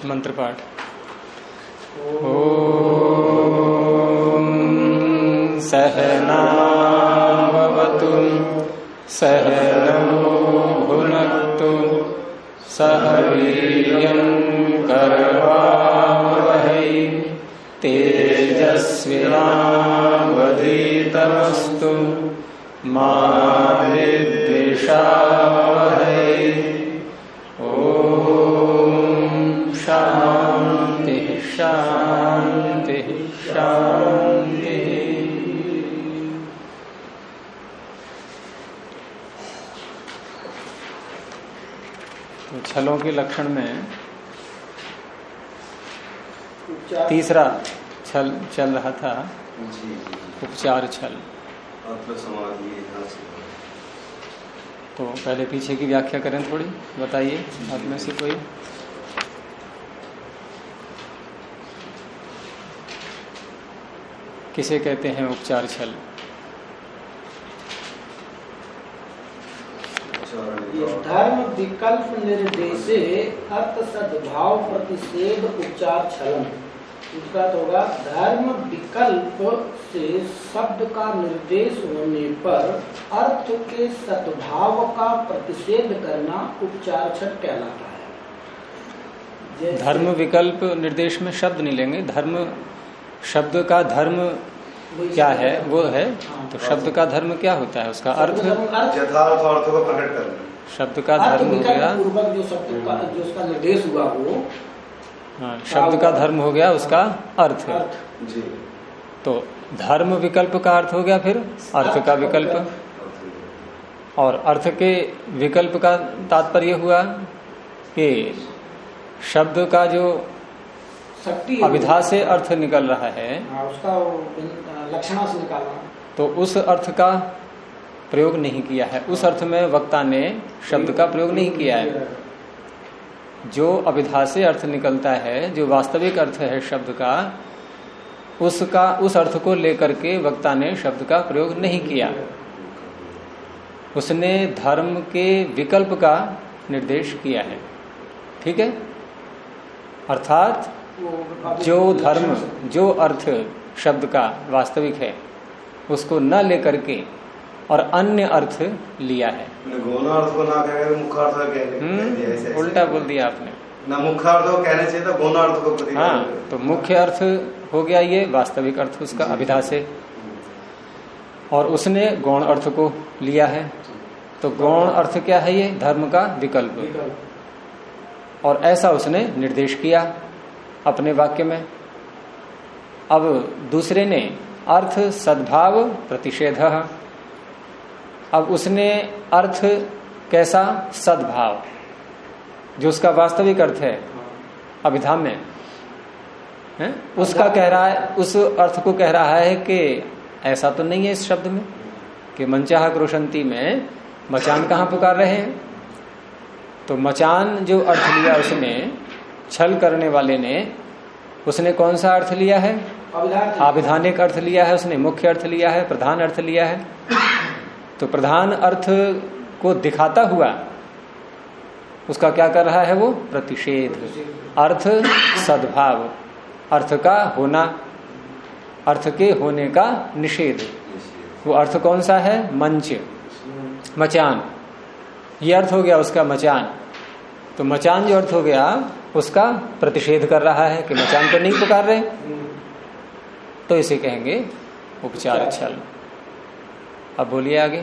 मंत्र पाठ। ओम सहना भवतु सहनौ भुनक्तु सह वीर्यं करवावहै तेजस्विनावधीतमस्तु मा विद्विषावहै। शांति शांति शांति। तो छलों के लक्षण में तीसरा छल चल रहा था, उपचार छल। तो पहले पीछे की व्याख्या करें थोड़ी, बताइए आप में से कोई। किसे कहते हैं उपचार छल? धर्म विकल्प निर्देशे अर्थ सद्भाव प्रतिषेध उपचार छलन। इसका तो होगा धर्म विकल्प से शब्द का निर्देश होने पर अर्थ के सद्भाव का प्रतिषेध करना उपचार छल कहलाता है। धर्म विकल्प निर्देश में शब्द नहीं लेंगे। धर्म शब्द का धर्म क्या है वो है, तो शब्द का धर्म क्या होता है, उसका अर्थ यथार्थ अर्थ को प्रकट करना। शब्द का धर्म हो गया जो शब्द का जो उसका निर्देश हुआ वो, हाँ, शब्द का धर्म हो गया उसका अर्थ। जी। तो धर्म विकल्प का अर्थ हो गया फिर अर्थ का विकल्प, और अर्थ के विकल्प का तात्पर्य हुआ कि शब्द का जो अभिधा से अर्थ निकल रहा है, उसका लक्षणा से निकालना, तो उस अर्थ का प्रयोग नहीं किया है। उस अर्थ में वक्ता ने शब्द का प्रयोग नहीं किया है। जो अभिधा से अर्थ निकलता है, जो वास्तविक अर्थ है शब्द का, उसका उस अर्थ को लेकर के वक्ता ने शब्द का प्रयोग नहीं किया। उसने धर्म के विकल्प का निर्देश किया है। ठीक है, अर्थात जो धर्म, जो अर्थ शब्द का वास्तविक है उसको न लेकर के और अन्य अर्थ लिया है। गौण अर्थ को ना कहकर मुख्य अर्थ कहने, उल्टा बोल दिया आपने। ना मुख्य अर्थ को कहने चाहिए था, गौण अर्थ को प्रतिपादन। हाँ, तो मुख्य अर्थ हो गया ये वास्तविक अर्थ उसका अभिधा से, और उसने गौण अर्थ को लिया है। तो गौण अर्थ क्या है? ये धर्म का विकल्प, और ऐसा उसने निर्देश किया अपने वाक्य में। अब दूसरे ने अर्थ सद्भाव प्रतिषेध, अब उसने अर्थ कैसा? सद्भाव, जो उसका वास्तविक अर्थ है अभिधा में है, उसका कह रहा है, उस अर्थ को कह रहा है कि ऐसा तो नहीं है इस शब्द में कि मनचाह क्रोशंती में मचान कहाँ पुकार रहे हैं। तो मचान जो अर्थ लिया उसने, छल करने वाले ने, उसने कौन सा अर्थ लिया है? आविधानिक अर्थ लिया है उसने, मुख्य अर्थ लिया है, प्रधान अर्थ लिया है। तो प्रधान अर्थ को दिखाता हुआ उसका क्या कर रहा है वो? प्रतिषेध। अर्थ सद्भाव, अर्थ का होना, अर्थ के होने का निषेध। वो अर्थ कौन सा है? मंच, मचान, ये अर्थ हो गया उसका मचान। तो मचान जो अर्थ हो गया उसका प्रतिषेध कर रहा है कि मचान तो नहीं पुकार रहे, तो इसे कहेंगे उपचार छल। अब बोलिए आगे।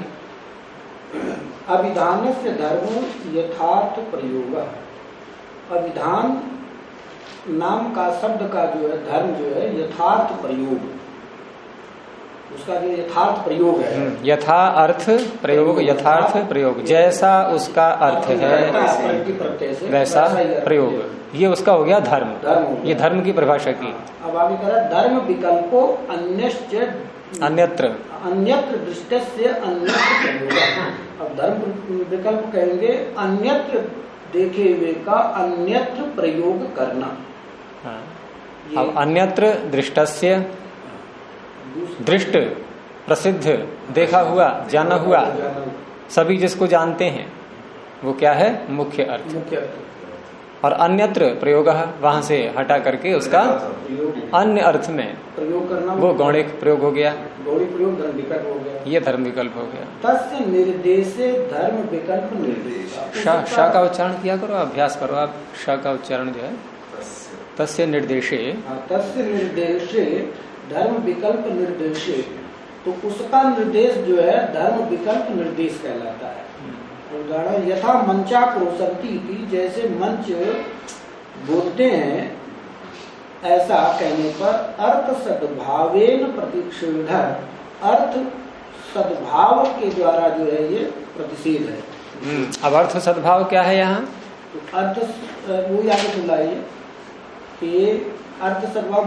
अभिधान से धर्म यथार्थ प्रयोग। अभिधान नाम का शब्द का जो है धर्म जो है यथार्थ प्रयोग, उसका जो यथार्थ प्रयोग है, यथा अर्थ प्रयोग, यथार्थ प्रयोग, जैसा उसका अर्थ है वैसा प्रयोग, ये उसका हो गया धर्म। ये धर्म की परिभाषा की। अब आगे कह रहा धर्म विकल्पो अन्यत्र दृष्टस्य अन्यत्र प्रयोग। अब धर्म विकल्प कहेंगे अन्यत्र देखे हुए का अन्यत्र प्रयोग करना। हाँ। अब अन्यत्र दृष्टस्य, दृष्ट प्रसिद्ध, देखा हुआ, जाना हुआ, सभी जिसको जानते हैं वो क्या है? मुख्य अर्थ। और अन्यत्र प्रयोग वहां से हटा करके उसका अन्य अर्थ में प्रयोग करना, वो गौणिक प्रयोग हो गया, गौणिक प्रयोग धर्म विकल्प हो गया, ये धर्म विकल्प हो गया। तस्य निर्देशे धर्म विकल्प निर्देश। श का उच्चारण किया करो, अभ्यास करो आप। श का उच्चारण जो है तस्य निर्देशे, तस्य निर्देशे धर्म विकल्प निर्देशे, तो उसका निर्देश जो है धर्म विकल्प निर्देश कहलाता है। उदाहरण यथा मंचा क्रोशंती, जैसे मंच बोलते हैं, ऐसा कहने पर अर्थ सद्भावेन प्रतिषेध, अर्थ सद्भाव के द्वारा जो है ये प्रतिषेध है। अब अर्थ सद्भाव क्या है यहाँ? तो अर्थ वो आगे सुनाइए कि अर्थ सद्भाव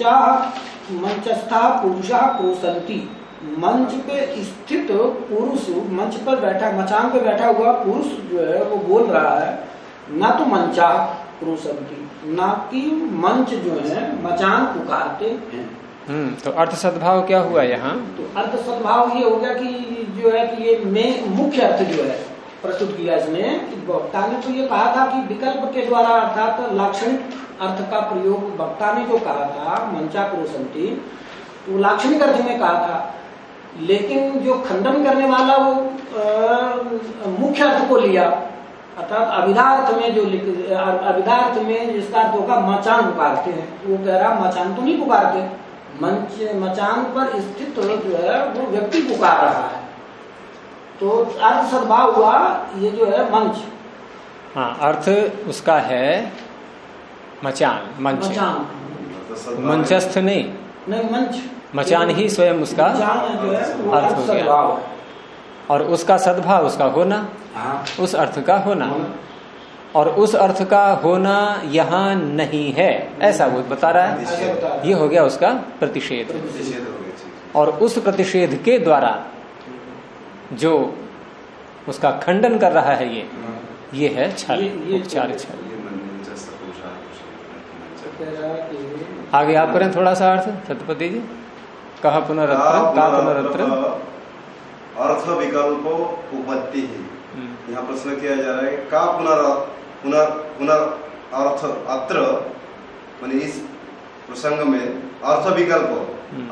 मंचस्था पुरुषा क्रोशंती, मंच पे स्थित पुरुष, मंच पर बैठा, मचान पे बैठा हुआ पुरुष जो है वो बोल रहा है, ना तो मंचा क्रोशंती, ना कि मंच जो है मचान पुकारते हैं। तो अर्थ सद्भाव क्या हुआ यहाँ? तो अर्थ सद्भाव ये हो गया कि जो है कि ये मुख्य अर्थ जो है प्रस्तुत किया इसने। वक्ता ने तो ये कहा था कि विकल्प के द्वारा अर्थात लाक्षणिक अर्थ का प्रयोग, वक्ता ने जो कहा था मंचा क्रोशंती, वो लाक्षणिक अर्थ में कहा था, लेकिन जो खंडन करने वाला वो मुख्य अर्थ को लिया, अर्थात अभिधार्थ में जो अभिधार्थ में जिसका अर्थ होगा मचान पुकारते हैं, वो कह रहा मचान तो नहीं पुकारते, मचान पर स्थित जो है वो व्यक्ति पुकार रहा है। तो अर्थ सद्भाव हुआ ये जो है मंच। हाँ, अर्थ उसका है मचान, मंच, मंचस्थ नहीं, मंच, मचान ही स्वयं उसका अर्थ हो गया। और उसका सद्भाव उसका होना, उस अर्थ का होना, और उस अर्थ का होना यहाँ नहीं है, ऐसा वो बता रहा है। ये हो गया उसका प्रतिषेध। और उस प्रतिषेध के द्वारा जो उसका खंडन कर रहा है ये है छल, उपचार छल। आगे आप करें थोड़ा सा अर्थ, सत्यपति जी। कहा पुनरत्र, का पुनरत्र अर्थ विकल्प उपपत्ति है। यहाँ प्रश्न किया जा रहा है का पुनर अर्थ अत्र, माने इस प्रसंग में अर्थ विकल्प,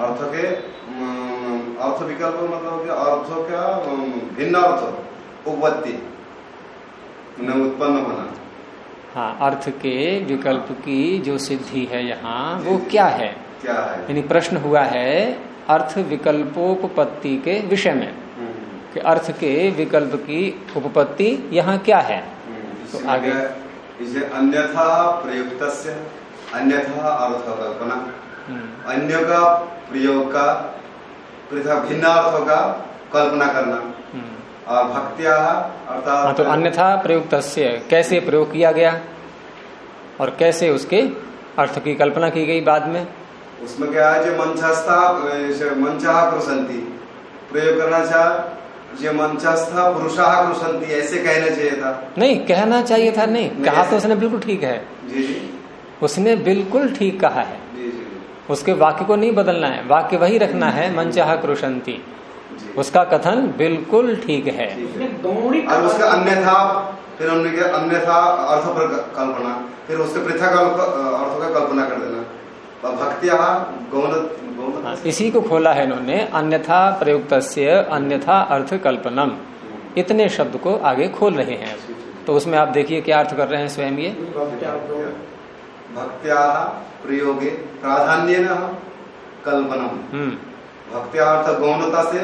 अर्थ विकल्प मतलब अर्थ का भिन्न अर्थ उपपत्ति उत्पन्न होना। हाँ, अर्थ के विकल्प की जो सिद्धि है यहाँ वो क्या है? यानी प्रश्न हुआ है अर्थ विकल्पोपपत्ति के विषय में कि अर्थ के विकल्प की उपपत्ति यहाँ क्या है। तो आगे इसे अन्यथा प्रयुक्तस्य, अन्यथा अर्थ कल्पना, अन्य का प्रयोग का पृथक भिन्न अर्थों का कल्पना करना। और भक्त्या अर्थात तो अन्यथा प्रयुक्तस्य कैसे प्रयोग किया गया और कैसे उसके अर्थ की कल्पना की गई बाद में। उसमें क्या है, जो मंचा क्रोशंती प्रयोग करना चाह, जो मंचस्था पुरुषा क्रोशंती ऐसे कहना चाहिए था। नहीं, कहना चाहिए था नहीं, कहा तो उसने बिल्कुल ठीक है। जी, उसने बिल्कुल ठीक कहा है। उसके वाक्य को नहीं बदलना है, वाक्य वही रखना है, मंचा क्रोशंती, उसका कथन बिल्कुल ठीक है। और उसका अन्यथा, फिर हमने क्या अन्यथा अर्थ पर कल्पना, फिर उसके पृथक अर्थों का कल्पना कर देना। भक्त्या गौण, इसी को खोला है इन्होंने, अन्यथा प्रयुक्तस्य अन्यथा अर्थ कल्पनम, इतने शब्द को आगे खोल रहे हैं। तो उसमें आप देखिए क्या अर्थ कर रहे हैं स्वयं। ये भक्त्या प्रयोगे प्राधान्य कल्पनम, भक्त्या अर्थ गौणता से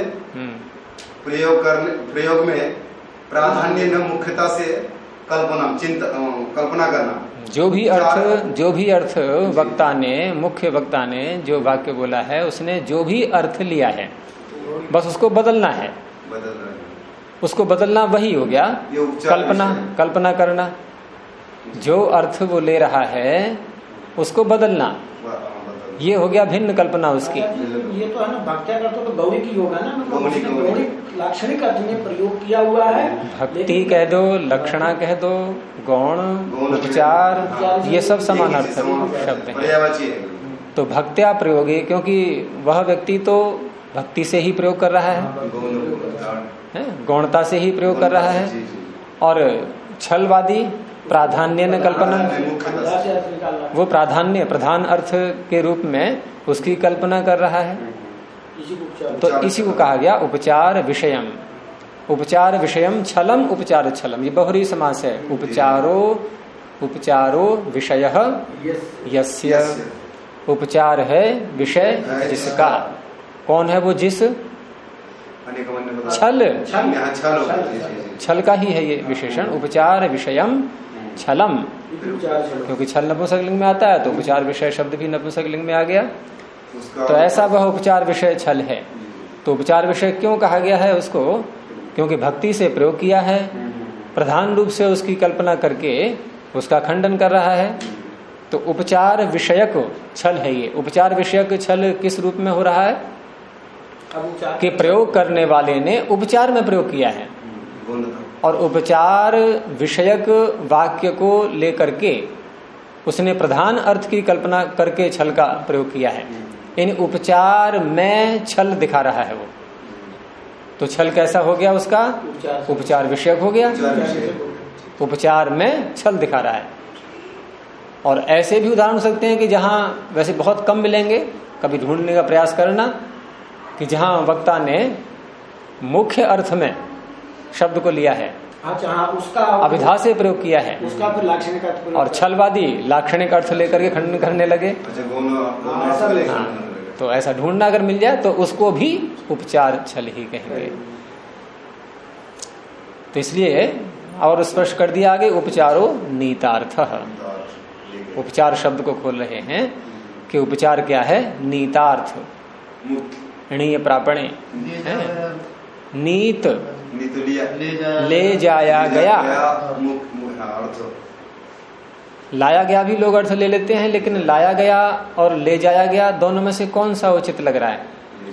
प्रयोग में प्राधान्य न मुख्यता से कल्पना करना। जो भी अर्थ वक्ता ने, मुख्य वक्ता ने जो वाक्य बोला है, उसने जो भी अर्थ लिया है बस उसको बदलना है, उसको बदलना वही हो गया कल्पना करना। जो अर्थ वो ले रहा है उसको बदलना, ये हो गया भिन्न कल्पना उसकी। ये तो है ना, भक्त्या करते तो गौणिक ही होगा ना, गौणिक लाक्षणिक अर्थ में प्रयोग किया हुआ है। भक्ति कह दो, लक्षणा कह दो, गौण, उपचार, ये सब समान अर्थ शब्द हैं। तो भक्त्या प्रयोगे, क्योंकि वह व्यक्ति तो भक्ति से ही प्रयोग कर रहा है, गौणता से ही प्रयोग कर रहा है। और छलवादी प्राधान्य न कल्पना, अभिधा से अर्थ निकाल रहा है। वो प्राधान्य प्रधान अर्थ के रूप में उसकी कल्पना कर रहा है। इसी को उपचार तो इसी को कहा गया उपचार विषयम। उपचार विषयम छलम उपचार छलम, ये बहुरी समास है। उपचारो विषय यस्य, उपचार है विषय जिसका। कौन है वो जिस? छल, छल का ही है ये विशेषण। उपचार विषयम छलम, क्योंकि छल नपुंसकलिंग में आता है तो उपचार विषय शब्द भी नपुंसकलिंग में आ गया। तो ऐसा वह उपचार विषय छल है। तो उपचार विषय क्यों कहा गया है उसको? क्योंकि भक्ति से प्रयोग किया है, प्रधान रूप से उसकी कल्पना करके उसका खंडन कर रहा है। तो उपचार विषयक छल है ये। उपचार विषयक छल किस रूप में हो रहा है? कि प्रयोग करने वाले ने उपचार में प्रयोग किया है और उपचार विषयक वाक्य को लेकर के उसने प्रधान अर्थ की कल्पना करके छल का प्रयोग किया है। यानी उपचार में छल दिखा रहा है वो। तो छल कैसा हो गया उसका? उपचार विषयक हो गया। उपचार में छल दिखा रहा है। और ऐसे भी उदाहरण हो सकते हैं कि जहां वैसे बहुत कम मिलेंगे, कभी ढूंढने का प्रयास करना, कि जहां वक्ता ने मुख्य अर्थ में शब्द को लिया है, अच्छा, उसका अभिधा से प्रयोग किया है, उसका फिर लाक्षणिक अर्थ और छलवादी लाक्षणिक अर्थ लेकर के खंडन करने लगे। तो ऐसा ढूंढना अगर मिल जाए तो उसको भी उपचार छल ही कहेंगे। तो इसलिए और स्पष्ट कर दिया आगे, उपचारो नीतार्थ। उपचार शब्द को खोल रहे हैं कि उपचार क्या है? नीतार्थ, णीय प्रापणे है। नीत ले जाया गया, लाया गया भी लोग अर्थ ले लेते हैं, लेकिन लाया गया और ले जाया गया दोनों में से कौन सा उचित लग रहा है?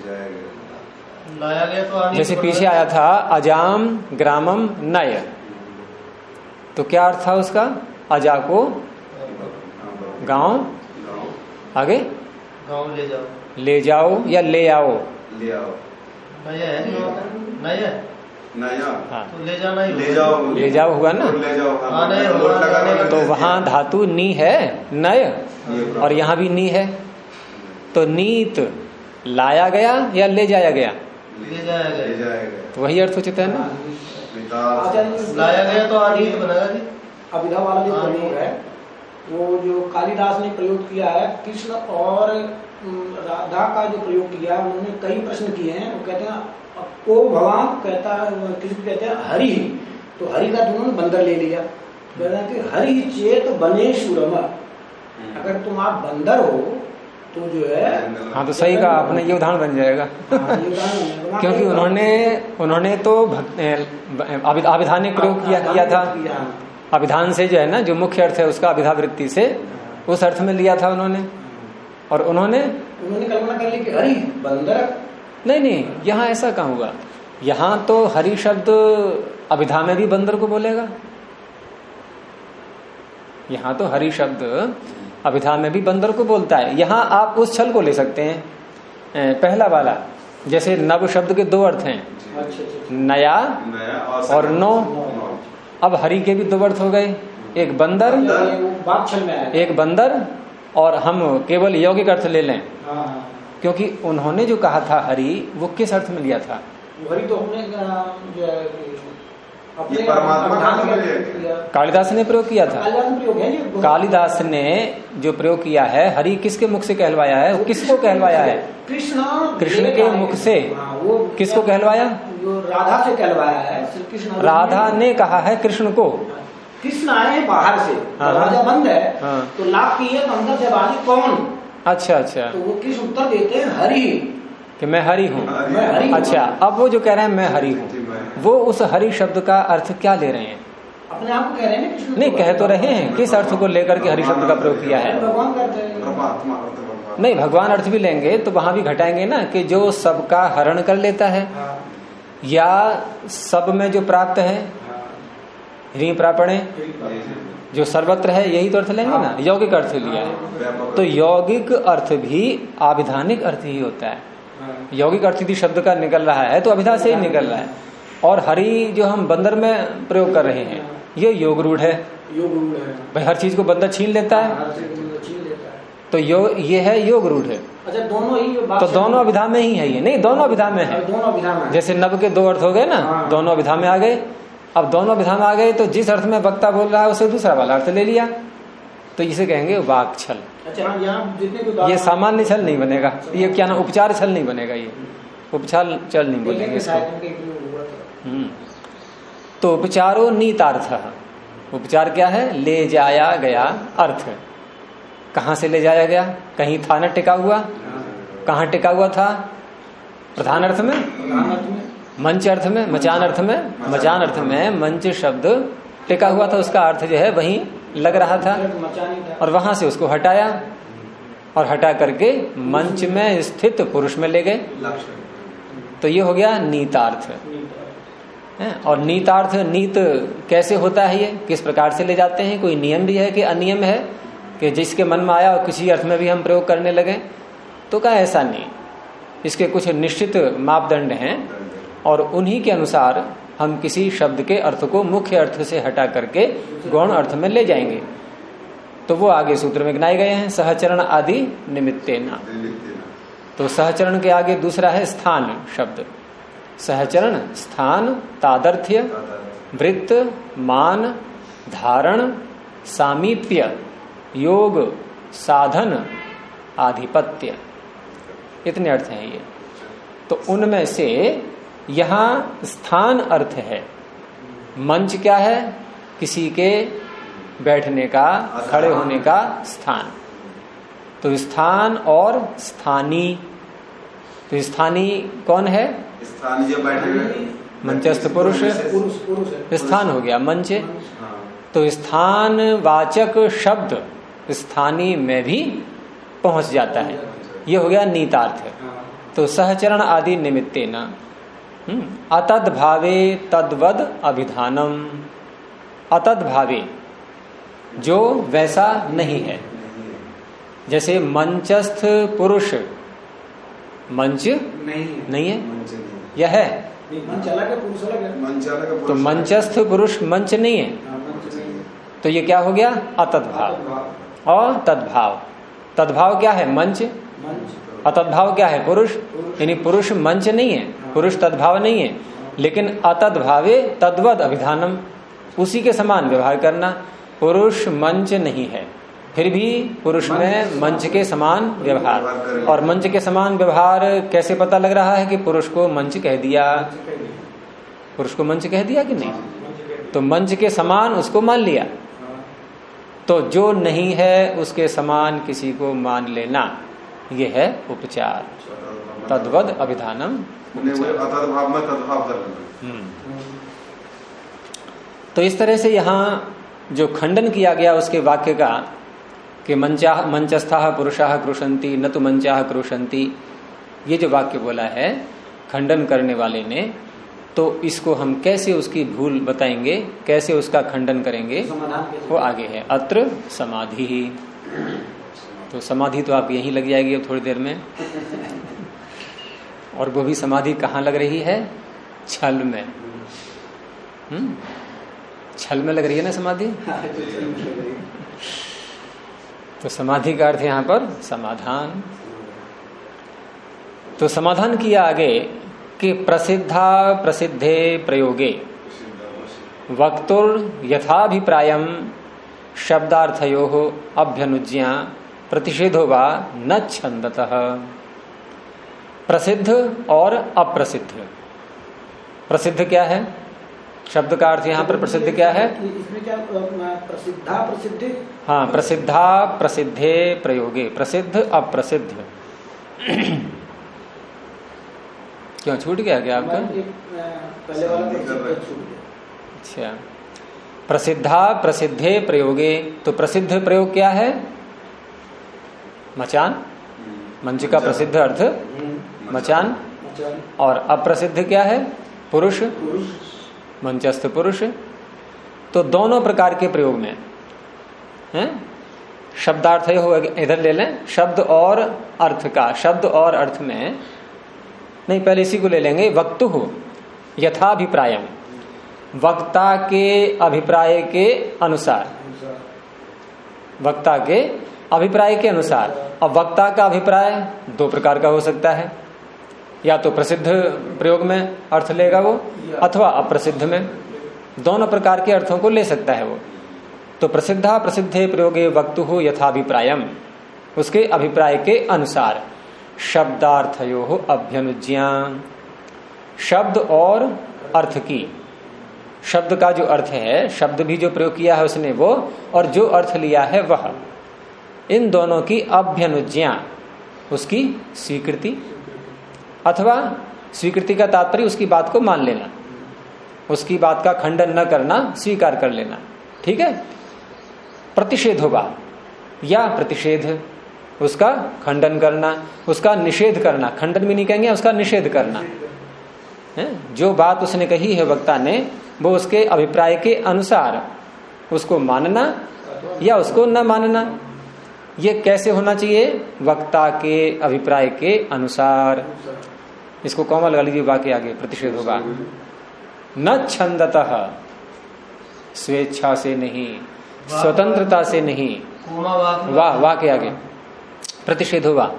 लाया गया तो जैसे पीछे आया था अजाम ग्रामम नय, तो क्या अर्थ था उसका? अजा को गांव, आगे गाँव ले जाओ या ले आओ? नया हाँ, तो ले जाना ही ले जाओ हुआ ना। तो वहां धातु नी है नय, और यहाँ भी नी है। तो नीत लाया गया या ले जाया गया? ले जाएगा। तो वही अर्थ उचित है ना। लाया गया तो अनीत बनेगा जी। अभिधा वाला जो प्रयोग है वो जो कालिदास ने प्रयोग किया है, कृष्ण और राधा का जो प्रयोग किया है, उन्होंने कई प्रश्न किए हैं। वो कहते हैं को भगवान, कहता है कृष्ण कहते हैं हरि, तो हरि का उन्होंने बंदर ले लिया। कहते हैं कि हरि चेत बने शुरम, अगर तुम आप बंदर हो तो जो है। हाँ, तो सही कहा आपने, ये उदाहरण बन जाएगा। क्योंकि उन्होंने तो अभिधानिक प्रयोग किया था। अभिधान से जो है ना, जो मुख्य अर्थ है उसका अभिधावृत्ति से उस अर्थ में लिया था उन्होंने। और उन्होंने कल्पना कर ली कि हरि बंदर। नहीं, यहाँ ऐसा कहाँ हुआ? यहाँ तो हरि शब्द अभिधा में भी बंदर को बोलेगा। यहाँ तो हरि शब्द अभिधा में भी बंदर को बोलता है। यहाँ आप उस छल को ले सकते हैं, पहला वाला। जैसे नव शब्द के दो अर्थ हैं, नया और नो। अब हरि के भी दो अर्थ हो गए, एक बंदर, एक बंदर, और हम केवल यौगिक अर्थ ले लें, क्योंकि उन्होंने जो कहा था हरि, वो किस अर्थ में लिया था? हरि तो हमने कालिदास ने प्रयोग किया था। कालिदास ने जो प्रयोग किया है, हरि किसके मुख से कहलवाया है? वो किसको कहलवाया है? कृष्ण के मुख से। वो किसको कहलवाया? राधा से कहलवाया है। श्री कृष्ण राधा ने कहा है कृष्ण को। कृष्ण आए बाहर से, दरवाजा बंद है, तो लाभ की है अंदर से बाहर कौन? अच्छा, तो वो कृष्ण उत्तर देते हैं हरि, कि मैं हरि हूँ। अच्छा, अब वो जो कह रहे हैं मैं हरि हूँ, वो उस हरि शब्द का अर्थ क्या ले रहे हैं? अपने आप को कह रहे हैं कृष्ण? नहीं, कह तो रहे हैं, किस अर्थ को लेकर के हरि शब्द का प्रयोग किया है? भगवान करते हैं। नहीं, भगवान अर्थ भी लेंगे तो वहां भी घटाएंगे ना, कि जो सबका हरण कर लेता है, या सब में जो प्राप्त है, ऋण प्रापणे, जो सर्वत्र है, यही तो अर्थ लेंगे ना। यौगिक अर्थ लिया है, तो यौगिक अर्थ भी आविधानिक अर्थ ही होता है। यौगिक अर्थ यदि शब्द का निकल रहा है तो अभिधा से ही निकल रहा है। और हरि जो हम बंदर में प्रयोग कर रहे हैं ये योग रूढ़ है। योग रूढ़ है भाई हर चीज को बंदर छीन लेता है, हर चीज को छीन लेता है। तो ये है योग रूढ़ है। अच्छा दोनों ही तो दोनों अभिधा में ही है ये, नहीं दोनों अभिधा में है। दोनों अभिधा में जैसे नव के 2 अर्थ हो गए ना, हाँ। दोनों अभिधा में आ गए। अब दोनों अभिधा में आ गए तो जिस अर्थ में वक्ता बोल रहा है उसे दूसरा वाला अर्थ ले लिया, तो इसे कहेंगे वाक छल। अच्छा यहाँ जितने भी ये सामान्य छल नहीं बनेगा, ये क्या ना उपचार छल नहीं बनेगा, ये उपचार छल नहीं बोलेंगे इसको। तो उपचारो नीतार्थ। उपचार क्या है? ले जाया गया अर्थ। कहाँ से ले जाया गया? कहीं था ना टिका हुआ, कहाँ टिका हुआ था? प्रधान अर्थ में, मंच अर्थ में, मचान अर्थ में। मचान अर्थ में मंच शब्द टिका हुआ था, उसका अर्थ जो है वहीं लग रहा था, और वहां से उसको हटाया और हटा करके मंच में स्थित पुरुष में ले गए। तो ये हो गया नीतार्थ। और नीतार्थ, नीत कैसे होता है, ये किस प्रकार से ले जाते हैं? कोई नियम भी है कि अनियम है कि जिसके मन में आया और किसी अर्थ में भी हम प्रयोग करने लगे? तो क्या ऐसा नहीं, इसके कुछ निश्चित मापदंड हैं और उन्हीं के अनुसार हम किसी शब्द के अर्थ को मुख्य अर्थ से हटा करके गौण अर्थ में ले जाएंगे। तो वो आगे सूत्र में गिनाए गए हैं, सहचरण आदि निमित्तेन। तो सहचरण के आगे दूसरा है स्थान शब्द। सहचरण स्थान, तादर्थ्य, वृत्त, मान, धारण, सामीप्य, योग, साधन, आधिपत्य, इतने अर्थ हैं ये। तो उनमें से यहां स्थान अर्थ है। मंच क्या है? किसी के बैठने का, खड़े होने का स्थान। तो स्थान और स्थानी, तो स्थानी कौन है? स्थानीय जो बैठे मंचस्थ पुरुष स्थान हो गया मंच। तो स्थान वाचक शब्द स्थानी में भी पहुंच जाता है, ये हो गया नीतार्थ। तो सहचरण आदि निमित्तेन अतद भावे तद्वद अभिधानम। अतद भावे जो वैसा नहीं है, जैसे मंचस्थ पुरुष मंच नहीं है, यह है मंच अलग है, पुरुष अलग है। मंच अलग है, तो मंचस्थ पुरुष मंच नहीं है, तो ये क्या हो गया? अतद्भाव और तद्भाव। तद्भाव क्या है? मंच। अतद्भाव क्या है? पुरुष। यानी पुरुष मंच नहीं है, पुरुष तद्भाव नहीं है, लेकिन अतद्भावे तद्वद अभिधानम, उसी के समान व्यवहार करना। पुरुष मंच नहीं है, फिर भी पुरुष में मंच के समान व्यवहार। और मंच के समान व्यवहार कैसे पता लग रहा है कि पुरुष को मंच कह दिया? पुरुष को मंच कह दिया कि नहीं? तो मंच के समान उसको मान लिया। तो जो नहीं है उसके समान किसी को मान लेना, ये है उपचार। तद्वद अभिधानम। अतद्भाव में तद्भाव कर लेना। तो इस तरह से यहाँ जो खंडन किया गया उसके वाक्य का कि मंचस्थाः पुरुषाः क्रुशन्ति न तो मंचाः क्रुशन्ति, ये जो वाक्य बोला है खंडन करने वाले ने, तो इसको हम कैसे उसकी भूल बताएंगे, कैसे उसका खंडन करेंगे, वो आगे है। अत्र समाधि ही। तो समाधि तो आप यहीं लग जाएगी अब थोड़ी देर में। और वो भी समाधि कहाँ लग रही है? छल में। छल में लग रही है ना समाधि। तो समाधि का अर्थ यहाँ पर समाधान। तो समाधान किया आगे कि प्रसिद्धा प्रसिद्धे प्रयोगे वक्तुर यथाभिप्रायम शब्दार्थयोः अभ्यनुज्ञा प्रतिषेधो वा न छंदतः। प्रसिद्ध और अप्रसिद्ध। प्रसिद्ध क्या है? शब्द का अर्थ यहाँ पर प्रसिद्ध क्या है? इसमें क्या प्रसिद्धा प्रसिद्धि? हाँ, प्रसिद्धा प्रसिद्धे प्रयोगे, प्रसिद्ध अप्रसिद्ध। क्यों छूट गया क्या आपका? पहले वाला छूट गया। अच्छा, प्रसिद्धा प्रसिद्धे प्रयोगे। तो प्रसिद्ध प्रयोग क्या है? मचान। मंच का प्रसिद्ध अर्थ मचान। और अप्रसिद्ध क्या है? पुरुष, मंचस्थ पुरुष। तो दोनों प्रकार के प्रयोग में हैं। शब्दार्थ हो, इधर ले लें शब्द और अर्थ का। शब्द और अर्थ में नहीं, पहले इसी को ले लेंगे। वक्तु हो, यथाभिप्रायम, वक्ता के अभिप्राय के अनुसार, वक्ता के अभिप्राय के अनुसार। अब वक्ता का अभिप्राय दो प्रकार का हो सकता है, या तो प्रसिद्ध प्रयोग में अर्थ लेगा वो, अथवा अप्रसिद्ध में, दोनों प्रकार के अर्थों को ले सकता है वो। तो प्रसिद्धा प्रसिद्धे प्रयोगे वक्तुः यथाभिप्रायम, उसके अभिप्राय के अनुसार। शब्दार्थयोः अभ्यनुज्ञा, शब्द और अर्थ की, शब्द का जो अर्थ है, शब्द भी जो प्रयोग किया है उसने वो, और जो अर्थ लिया है वह, इन दोनों की अभ्यनुज्ञा, उसकी स्वीकृति, अथवा स्वीकृति का तात्पर्य उसकी बात को मान लेना, उसकी बात का खंडन न करना, स्वीकार कर लेना। ठीक है। प्रतिषेध होगा, या प्रतिषेध, उसका खंडन करना, उसका निषेध करना, खंडन भी नहीं कहेंगे, उसका निषेध करना है। जो बात उसने कही है वक्ता ने, वो उसके अभिप्राय के अनुसार उसको मानना या उसको न मानना। ये कैसे होना चाहिए? वक्ता के अभिप्राय के अनुसार। इसको कॉमा लगा लीजिए, वाक्य आगे प्रतिषेध होगा। न छंदतः, स्वेच्छा से नहीं, स्वतंत्रता से नहीं, वाह वाक्य आगे प्रतिषेध होगा।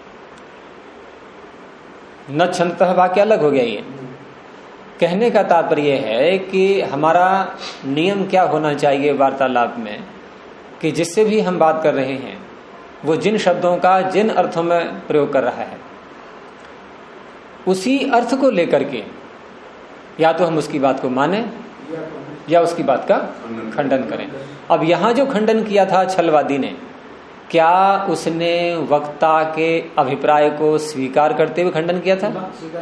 न छंदतः वाक्य अलग हो गया। ये कहने का तात्पर्य है कि हमारा नियम क्या होना चाहिए वार्तालाप में, कि जिससे भी हम बात कर रहे हैं वो जिन शब्दों का जिन अर्थों में प्रयोग कर रहा है, उसी अर्थ को लेकर के या तो हम उसकी बात को माने या उसकी बात का खंडन करें। अब यहां जो खंडन किया था छलवादी ने, क्या उसने वक्ता के अभिप्राय को स्वीकार करते हुए खंडन किया था?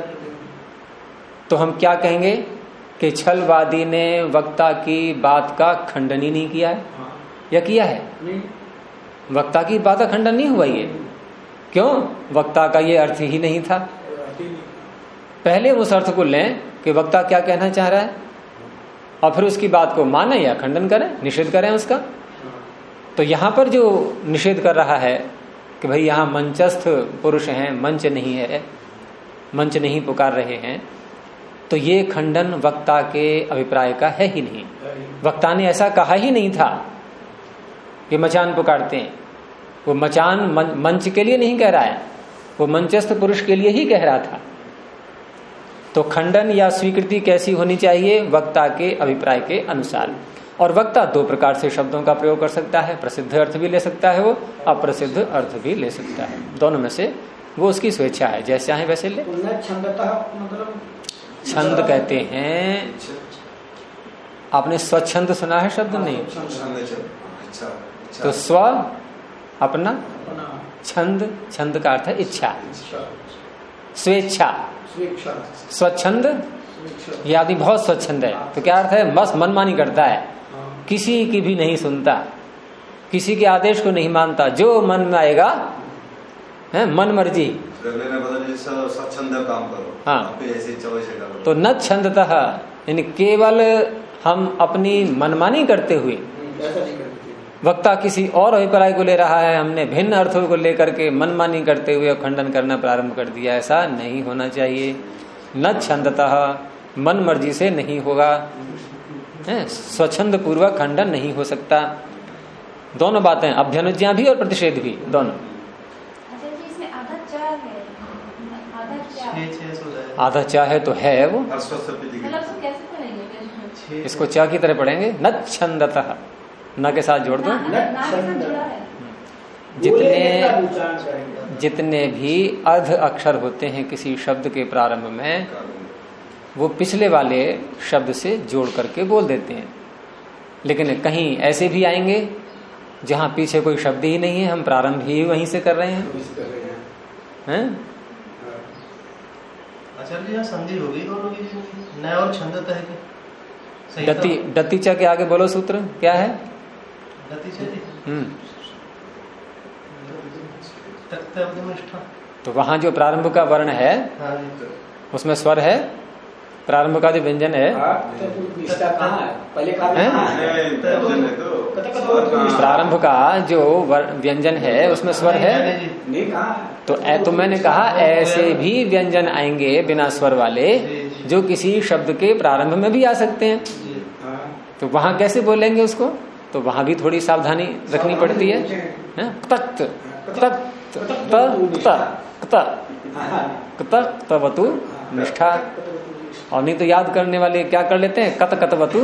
तो हम क्या कहेंगे कि छलवादी ने वक्ता की बात का खंडन ही नहीं किया है, या किया है? वक्ता की बात का खंडन नहीं हुआ ये। क्यों? वक्ता का ये अर्थ ही नहीं था। पहले उस अर्थ को लें कि वक्ता क्या कहना चाह रहा है, और फिर उसकी बात को माने या खंडन करें, निषेध करें उसका। तो यहां पर जो निषेध कर रहा है कि भाई यहां मंचस्थ पुरुष हैं, मंच नहीं है, मंच नहीं पुकार रहे हैं, तो ये खंडन वक्ता के अभिप्राय का है ही नहीं। वक्ता ने ऐसा कहा ही नहीं था कि मचान पुकारते हैं। वो मचान मंच के लिए नहीं कह रहा है, वो मंचस्थ पुरुष के लिए ही कह रहा था। तो खंडन या स्वीकृति कैसी होनी चाहिए? वक्ता के अभिप्राय के अनुसार। और वक्ता दो प्रकार से शब्दों का प्रयोग कर सकता है, प्रसिद्ध अर्थ भी ले सकता है वो, अप्रसिद्ध अर्थ भी ले सकता है। दोनों में से वो उसकी स्वेच्छा है, जैसे चाहे वैसे ले। छंद कहते हैं, आपने स्वच्छंद सुना है शब्द? नहीं। तो स्व अपना, छंद, छंद का अर्थ है इच्छा, स्वेच्छा। स्वच्छंद, ये आदमी बहुत स्वच्छंद है, तो क्या अर्थ है? बस मनमानी करता है, किसी की भी नहीं सुनता, किसी के आदेश को नहीं मानता, जो मन में आएगा है मन मर्जी स्वच्छंद काम करो। हाँ, ऐसे करो। तो न छंदतः, यानी केवल हम अपनी मनमानी करते हुए, वक्ता किसी और अभिप्राय को ले रहा है, हमने भिन्न अर्थों को लेकर के मनमानी करते हुए खंडन करना प्रारंभ कर दिया, ऐसा नहीं होना चाहिए। न छंदतः, मन मर्जी से नहीं होगा, स्वच्छंद पूर्वक खंडन नहीं हो सकता। दोनों बातें, अभ्यनुज्ञा भी और प्रतिषेध भी, दोनों। आधा चा है तो है वो, इसको चा की तरह पढ़ेंगे। न छंदतः, न के साथ जोड़ दो। जितने भी अर्ध अक्षर होते हैं किसी शब्द के प्रारंभ में, वो पिछले वाले शब्द से जोड़ करके बोल देते हैं। लेकिन कहीं ऐसे भी आएंगे जहां पीछे कोई शब्द ही नहीं है, हम प्रारंभ ही वहीं से कर रहे हैं। आचार्य संधि होगी दोनों की, न और छंदत है कि डति, डतिचा के आगे बोलो सूत्र क्या है? तो वहां जो प्रारंभ का वर्ण है उसमें स्वर है, प्रारंभ का जो व्यंजन है, प्रारंभ का जो व्यंजन है उसमें स्वर है। तो मैंने कहा ऐसे भी व्यंजन आएंगे बिना स्वर वाले जो किसी शब्द के प्रारंभ में भी आ सकते हैं। जी। तो वहां कैसे बोलेंगे उसको? तो वहां भी थोड़ी सावधानी रखनी पड़ती है। तक्त तक्त तवतु निष्ठा। और नहीं तो याद करने वाले क्या कर लेते हैं, कत कतवतु।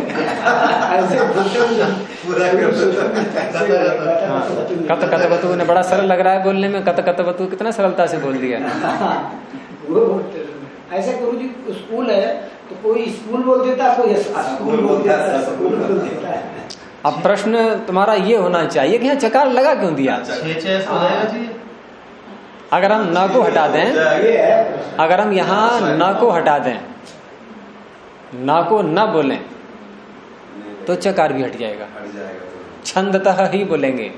कत कतवतु ने बड़ा सरल लग रहा है बोलने में, कत कतवतु कितना सरलता से बोल दिया। ऐसे गुरु जी स्कूल है तो कोई स्कूल बोल देता है, कोई स्कूल बोल देता है। अब प्रश्न तुम्हारा ये होना चाहिए कि यहाँ चकार लगा क्यों दिया? अगर हम न को हटा दें, अगर हम यहाँ न को हटा दें, न को न बोलें तो चकार भी हट जाएगा। छंदतः ही बोलेंगे।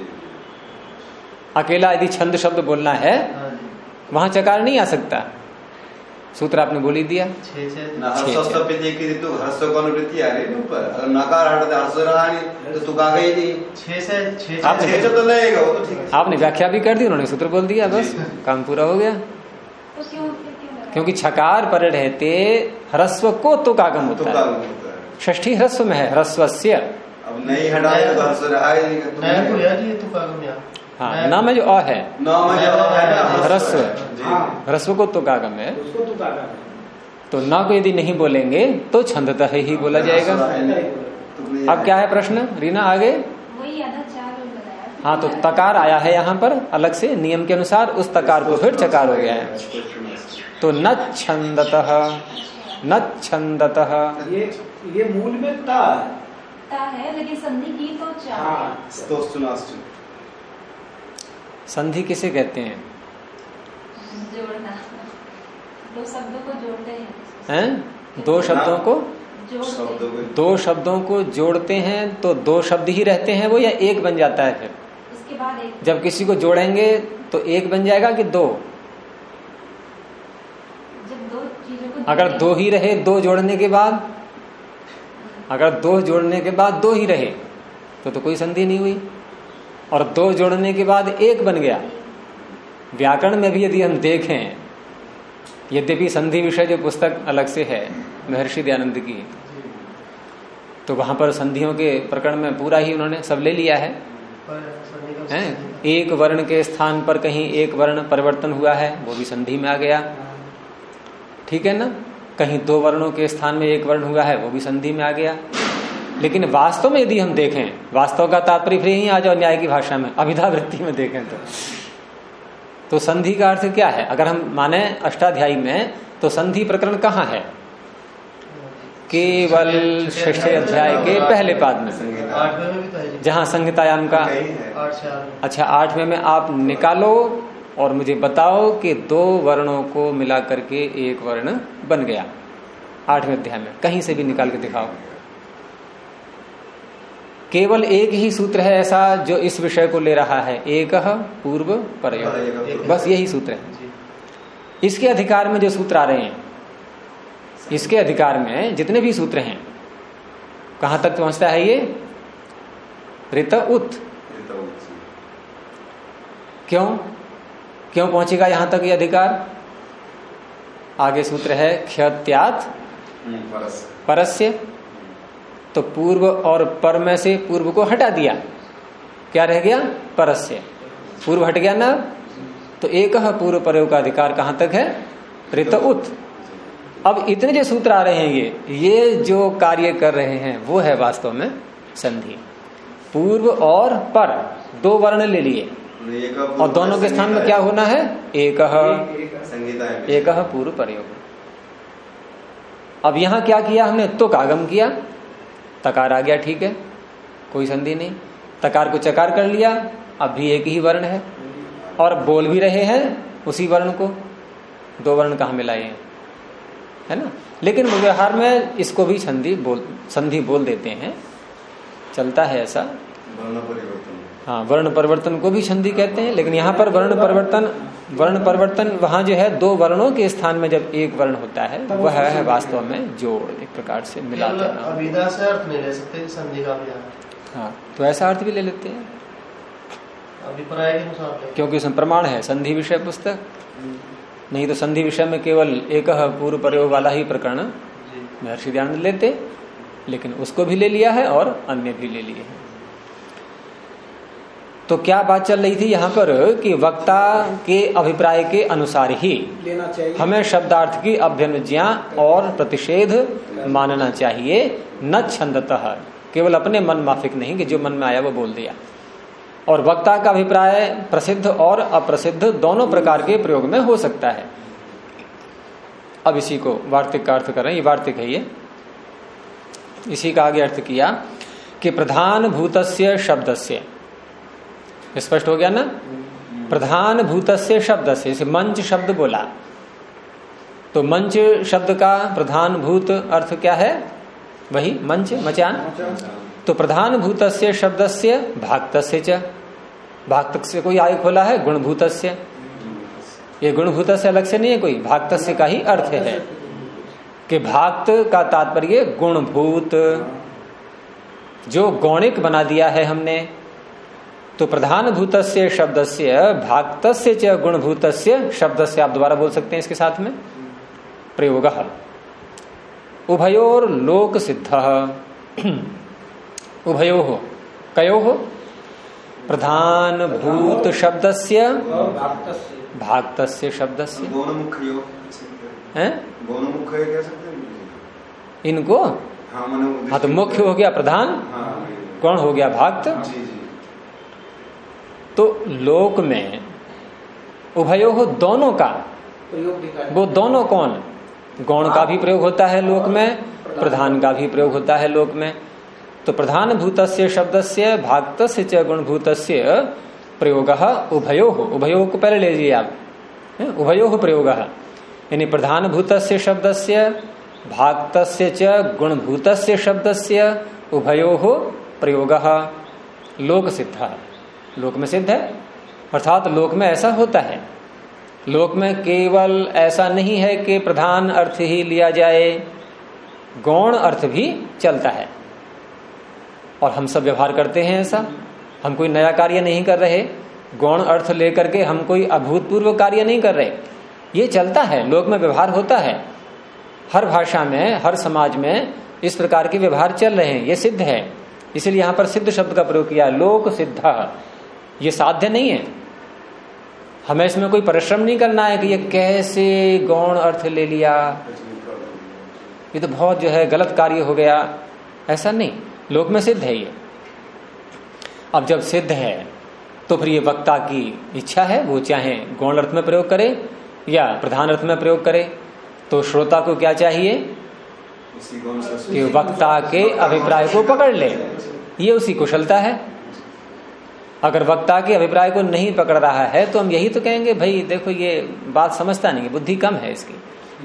अकेला यदि छंद शब्द बोलना है वहां चकार नहीं आ सकता। सूत्र आपने बोल ही दिया। आपने व्याख्या भी कर दी, उन्होंने सूत्र बोल दिया, बस काम पूरा हो गया। क्योंकि छकार पर रहते ह्रस्व को तो कागम होता है, षष्ठी ह्रस्व में है, ह्रस्वस्य। अब नहीं हटाए तो ह्रस्व रहा ही नहीं। हाँ, न में जो अ है, ह्रस्व, ह्रस्व को तो कागम है। तो न को यदि नहीं बोलेंगे तो छंदतः ही बोला जाएगा। अब क्या है प्रश्न रीना आगे? हाँ, तो तकार आया है यहाँ पर अलग से नियम के अनुसार, उस तकार को फिर चकार हो गया है। तो न छंदतः, न छंदतः। ये मूल में ता है, लेकिन संधि की तो चा। संधि किसे कहते हैं? जोड़ना, दो शब्दों को जोड़ते हैं? दो शब्दों को, दो शब्दों को जोड़ते हैं तो दो शब्द ही रहते हैं वो, या एक बन जाता है फिर? उसके बाद एक। जब किसी को जोड़ेंगे तो एक बन जाएगा कि दो? जब दो चीजों को, अगर दो ही रहे, दो जोड़ने के बाद, अगर दो जोड़ने के बाद दो ही रहे तो कोई संधि नहीं हुई। और दो जोड़ने के बाद एक बन गया। व्याकरण में भी यदि हम देखें, यद्यपि संधि विषय जो पुस्तक अलग से है महर्षि दयानंद की, तो वहां पर संधियों के प्रकरण में पूरा ही उन्होंने सब ले लिया है। एक वर्ण के स्थान पर कहीं एक वर्ण परिवर्तन हुआ है, वो भी संधि में आ गया, ठीक है ना। कहीं दो वर्णों के स्थान में एक वर्ण हुआ है, वो भी संधि में आ गया। लेकिन वास्तव में यदि हम देखें, वास्तव का तात्पर्य फिर यहीं आ जाओ न्याय की भाषा में, अभिधा वृत्ति में देखें तो संधि का अर्थ क्या है? अगर हम माने अष्टाध्यायी में, तो संधि प्रकरण कहाँ है? केवल षष्ठ अध्याय के पहले पाद में, जहाँ संहितायाम का। अच्छा, 8वें में आप निकालो और मुझे बताओ कि दो वर्णों को मिला करके एक वर्ण बन गया 8वें अध्याय में, कहीं से भी निकाल के दिखाओ। केवल एक ही सूत्र है ऐसा जो इस विषय को ले रहा है, एकः पूर्व परयोग, बस यही सूत्र है। इसके अधिकार में जो सूत्र आ रहे हैं, इसके अधिकार में जितने भी सूत्र हैं, कहां तक पहुंचता है ये? ऋत उत। क्यों क्यों पहुंचेगा यहां तक ये अधिकार? आगे सूत्र है ख्यत्यात् परस्य। तो पूर्व और पर में से पूर्व को हटा दिया, क्या रह गया? परस्य। पूर्व हट गया ना, तो एक पूर्व परयोग का अधिकार कहां तक है? ऋत उत। अब इतने जो सूत्र आ रहे हैं, ये जो कार्य कर रहे हैं वो है वास्तव में संधि। पूर्व और पर दो वर्ण ले लिए और दोनों के स्थान में क्या होना है? एक पूर्व परयोग। अब यहां क्या किया हमने? तो कागम किया, तकार आ गया, ठीक है, कोई संधि नहीं। तकार को चकार कर लिया, अब भी एक ही वर्ण है और बोल भी रहे हैं उसी वर्ण को, दो वर्ण कहाँ मिलाए हैं, है ना। लेकिन व्यवहार में इसको भी संधि बोल देते हैं, चलता है ऐसा। वर्ण परिवर्तन, हाँ, वर्ण परिवर्तन को भी संधि कहते हैं। लेकिन यहाँ पर वर्ण परिवर्तन वहां जो है दो वर्णों के स्थान में जब एक वर्ण होता है वह है वास्तव में जोड़, एक प्रकार से मिला देना। अभिधा से अर्थ नहीं ले सकते संधि का भी। हाँ, तो ऐसा अर्थ भी ले लेते हैं अभिप्राय के अनुसार, क्योंकि उसमें प्रमाण है, संधि विषय पुस्तक। नहीं तो संधि विषय में केवल एक पूर्व प्रयोग वाला ही प्रकरण महर्षि दयानंद लेते, लेकिन उसको भी ले लिया है और अन्य भी ले लिए हैं। तो क्या बात चल रही थी यहाँ पर कि वक्ता के अभिप्राय के अनुसार ही लेना चाहिए, हमें शब्दार्थ की अभ्यनुज्ञा और प्रतिषेध मानना चाहिए, न छंदतः, केवल अपने मन माफिक नहीं कि जो मन में आया वो बोल दिया। और वक्ता का अभिप्राय प्रसिद्ध और अप्रसिद्ध दोनों प्रकार के प्रयोग में हो सकता है। अब इसी को वार्तिक का अर्थ कर रहे हैं, ये वार्तिक है, ये इसी का आगे अर्थ किया कि प्रधान भूतस्य शब्दस्य, स्पष्ट हो गया ना, प्रधान भूतस्य शब्दस्य, जैसे मंच शब्द बोला तो मंच शब्द का प्रधान भूत अर्थ क्या है, वही मंच, मचान। तो प्रधान भूतस्य शब्दस्य भाक्तस्य च, भाक्तक से कोई आय खोला है गुणभूतस्य, ये गुणभूतस्य अलग से नहीं है कोई, भाक्तस्य का ही अर्थ है कि भाक्त का तात्पर्य गुणभूत, जो गौणिक बना दिया है हमने। तो प्रधान भूतस्य शब्दस्य भाक्तस्य च गुणभूतस्य शब्दस्य, आप दोबारा बोल सकते हैं इसके साथ में प्रयोगः उभयोर लोक सिद्धः, उभयोः कयोः, प्रधान भूत शब्दस्य भाक्तस्य शब्दस्य, इनको हाँ तो मुख्य हो गया प्रधान, कौन हो गया भाक्त। तो लोक में उभयोः दोनों का प्रयोग, वो दोनों कौन, गौण का भी प्रयोग होता है लोक में, प्रधान का भी प्रयोग होता है लोक में। तो प्रधान भूतस्य शब्दस्य भाक्तस्य च गुणभूतस्य प्रयोगः उभयोः, उभयोः को पहले ले लीजिए आप, उभयोः प्रयोगः, यानी प्रधान भूतस्य शब्दस्य भाक्तस्य च गुणभूतस्य शब्दस्य उभयोः प्रयोगः लोक सिद्धः, लोक में सिद्ध है। अर्थात लोक में ऐसा होता है, लोक में केवल ऐसा नहीं है कि प्रधान अर्थ ही लिया जाए, गौण अर्थ भी चलता है और हम सब व्यवहार करते हैं ऐसा। हम कोई नया कार्य नहीं कर रहे, गौण अर्थ लेकर के हम कोई अभूतपूर्व कार्य नहीं कर रहे, ये चलता है, लोक में व्यवहार होता है। हर भाषा में, हर समाज में इस प्रकार के व्यवहार चल रहे हैं, ये सिद्ध है। इसलिए यहां पर सिद्ध शब्द का प्रयोग किया, लोक सिद्ध। ये साध्य नहीं है, हमें इसमें कोई परिश्रम नहीं करना है कि ये कैसे गौण अर्थ ले लिया, ये तो बहुत जो है गलत कार्य हो गया, ऐसा नहीं, लोक में सिद्ध है ये। अब जब सिद्ध है तो फिर ये वक्ता की इच्छा है, वो चाहे गौण अर्थ में प्रयोग करे या प्रधान अर्थ में प्रयोग करे, तो श्रोता को क्या चाहिए कि वक्ता के अभिप्राय को पकड़ ले, ये उसकी कुशलता है। अगर वक्ता के अभिप्राय को नहीं पकड़ रहा है तो हम यही तो कहेंगे, भाई देखो ये बात समझता नहीं, बुद्धि कम है इसकी।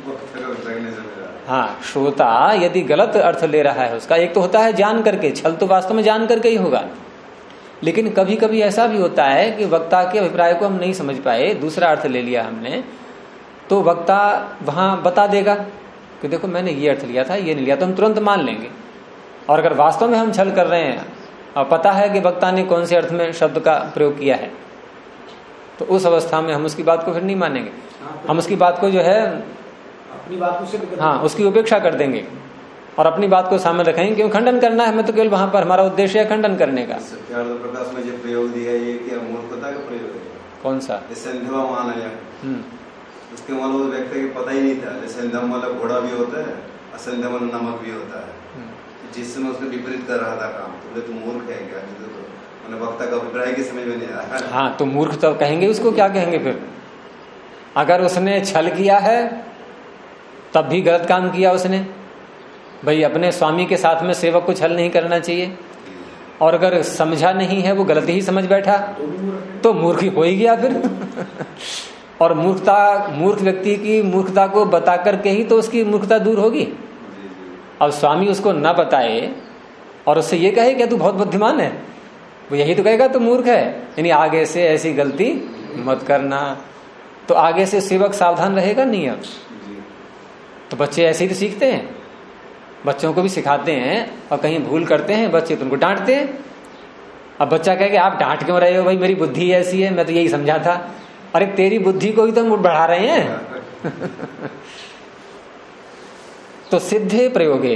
हाँ, श्रोता यदि गलत अर्थ ले रहा है उसका, एक तो होता है जान करके, छल तो वास्तव में जान करके ही होगा, लेकिन कभी कभी ऐसा भी होता है कि वक्ता के अभिप्राय को हम नहीं समझ पाए, दूसरा अर्थ ले लिया हमने, तो वक्ता वहां बता देगा कि देखो मैंने ये अर्थ लिया था, ये नहीं लिया, तो हम तुरंत मान लेंगे। और अगर वास्तव में हम छल कर रहे हैं और पता है कि वक्ता ने कौन से अर्थ में शब्द का प्रयोग किया है, तो उस अवस्था में हम उसकी बात को फिर नहीं मानेंगे, हम उसकी बात को जो है अपनी बात को सिद्ध कर, हाँ उसकी उपेक्षा कर देंगे और अपनी बात को सामने रखेंगे, क्यों खंडन करना है हमें, तो केवल वहां पर हमारा उद्देश्य है खंडन करने का। प्रकाश में जो प्रयोग दिया ये क्या मूर्खता का प्रयोग है? कौन सा? संध्या मान है, उसके मान वो व्यक्ति को पता ही नहीं था, संध्या मतलब घोड़ा भी होता है, असंध्या मतलब नमक भी होता है, जिस समय उसको विपरीत कर रहा था काम, तो तुम मूर्ख है क्या? तो वक्ता का अभिप्राय की समझ में नहीं आया। हाँ, तो मूर्ख तो कहेंगे, उसको क्या कहेंगे फिर? अगर उसने छल किया है तब भी गलत काम किया उसने, भाई अपने स्वामी के साथ में सेवक को छल नहीं करना चाहिए, और अगर समझा नहीं है, वो गलत ही समझ बैठा, तो मूर्ख हो ही गया फिर। और मूर्ख व्यक्ति की मूर्खता को बता करके ही तो उसकी मूर्खता दूर होगी। अब स्वामी उसको न बताए और उससे ये कहे कि तू बहुत बुद्धिमान है, वो यही तो कहेगा तो मूर्ख है, यानी आगे से ऐसी गलती मत करना। तो आगे से सेवक सावधान रहेगा नहीं। अब तो बच्चे ऐसे ही तो सीखते हैं, बच्चों को भी सिखाते हैं, और कहीं भूल करते हैं बच्चे तो उनको डांटते हैं। अब बच्चा कहे कि आप डांट क्यों रहे हो, भाई मेरी बुद्धि ऐसी है, मैं तो यही समझा था। अरे तेरी बुद्धि को ही तो हम बढ़ा रहे हैं, तो सिद्धे प्रयोगे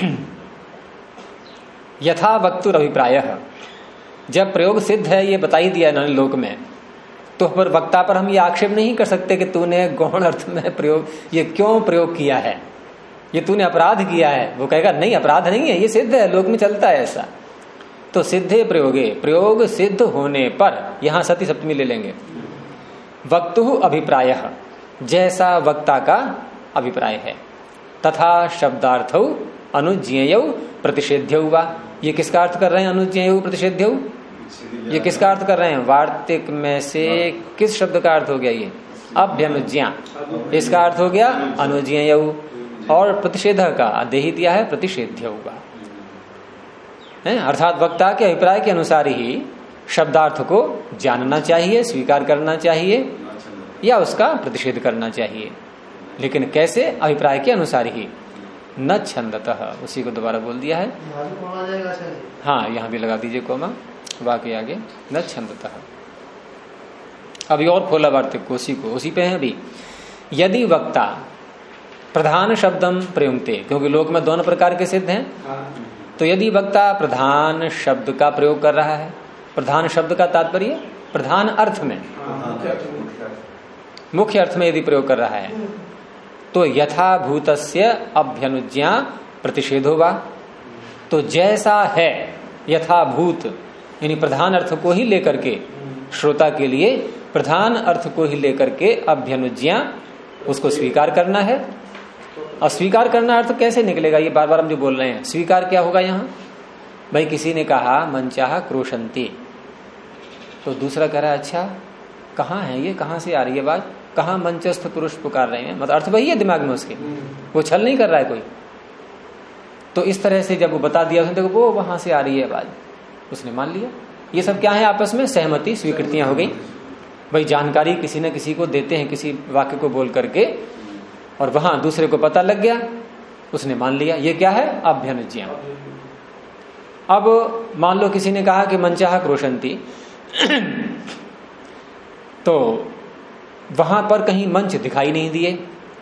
यथा वक्तुर अभिप्रायः, जब प्रयोग सिद्ध है ये बता ही दिया इन्होंने लोक में, तो पर वक्ता पर हम ये आक्षेप नहीं कर सकते कि तूने गौण अर्थ में प्रयोग ये क्यों प्रयोग किया है, ये तूने अपराध किया है। वो कहेगा नहीं अपराध नहीं है, ये सिद्ध है, लोक में चलता है ऐसा। तो सिद्धे प्रयोगे, प्रयोग सिद्ध होने पर, यहां सती सप्तमी ले लेंगे, वक्तु अभिप्रायः, जैसा वक्ता का अभिप्राय है, तथा शब्दार्थौ अनुज्ञेयौ प्रतिषेध्यौ वा। ये किसका अर्थ कर रहे हैं अनुज्ञेयौ प्रतिषेध्यौ? ये किसका अर्थ कर रहे हैं? वार्तिक में से किस शब्द का अर्थ हो गया? ये अभ्यनुज्ञा, इसका अर्थ हो गया अनुज्ञेयौ, और प्रतिषेध का देही दिया है प्रतिषेध्यौ वा। अर्थात वक्ता के अभिप्राय के अनुसार ही शब्दार्थ को जानना चाहिए, स्वीकार करना चाहिए या उसका प्रतिषेध करना चाहिए, लेकिन कैसे? अभिप्राय के अनुसार ही। न छंदतः, उसी को दोबारा बोल दिया है। हाँ यहाँ भी लगा दीजिए कोमा, वाक्य आगे न छंदतः। अभी और खोला वार्तिक को, उसी पे है अभी। यदि वक्ता प्रधान शब्दम प्रयुक्ते, क्योंकि लोक में दोनों प्रकार के सिद्ध हैं, तो यदि वक्ता प्रधान शब्द का प्रयोग कर रहा है, प्रधान शब्द का तात्पर्य प्रधान अर्थ में, मुख्य अर्थ में यदि प्रयोग कर रहा है, तो यथाभूतस्य अभ्यनुज्ञा प्रतिषेधो वा। तो जैसा है यथाभूत, यानी प्रधान अर्थ को ही लेकर के, श्रोता के लिए प्रधान अर्थ को ही लेकर के अभ्यनुज्ञा, उसको स्वीकार करना है। और स्वीकार करना अर्थ कैसे निकलेगा? ये बार बार हम जो बोल रहे हैं, स्वीकार क्या होगा यहाँ? भाई किसी ने कहा मनचाह क्रोशंती, तो दूसरा कह रहा है अच्छा कहाँ है ये, कहाँ से आ रही है बात, कहाँ मंचस्थ पुरुष पुकार रहे हैं, मतलब अर्थ वही है दिमाग में उसके, वो छल नहीं कर रहा है कोई। तो इस तरह से जब वो बता दिया उसने, देखो वो वहां से आ रही है आवाज, उसने मान लिया। ये सब क्या है? आपस में सहमति, स्वीकृतियां हो गई। भाई जानकारी किसी न किसी को देते हैं किसी वाक्य को बोल करके, और वहां दूसरे को पता लग गया, उसने मान लिया। ये क्या है? अभ्यनुज्ञा। अब मान लो किसी ने कहा कि मनचाह क्रोशंती, तो वहां पर कहीं मंच दिखाई नहीं दिए,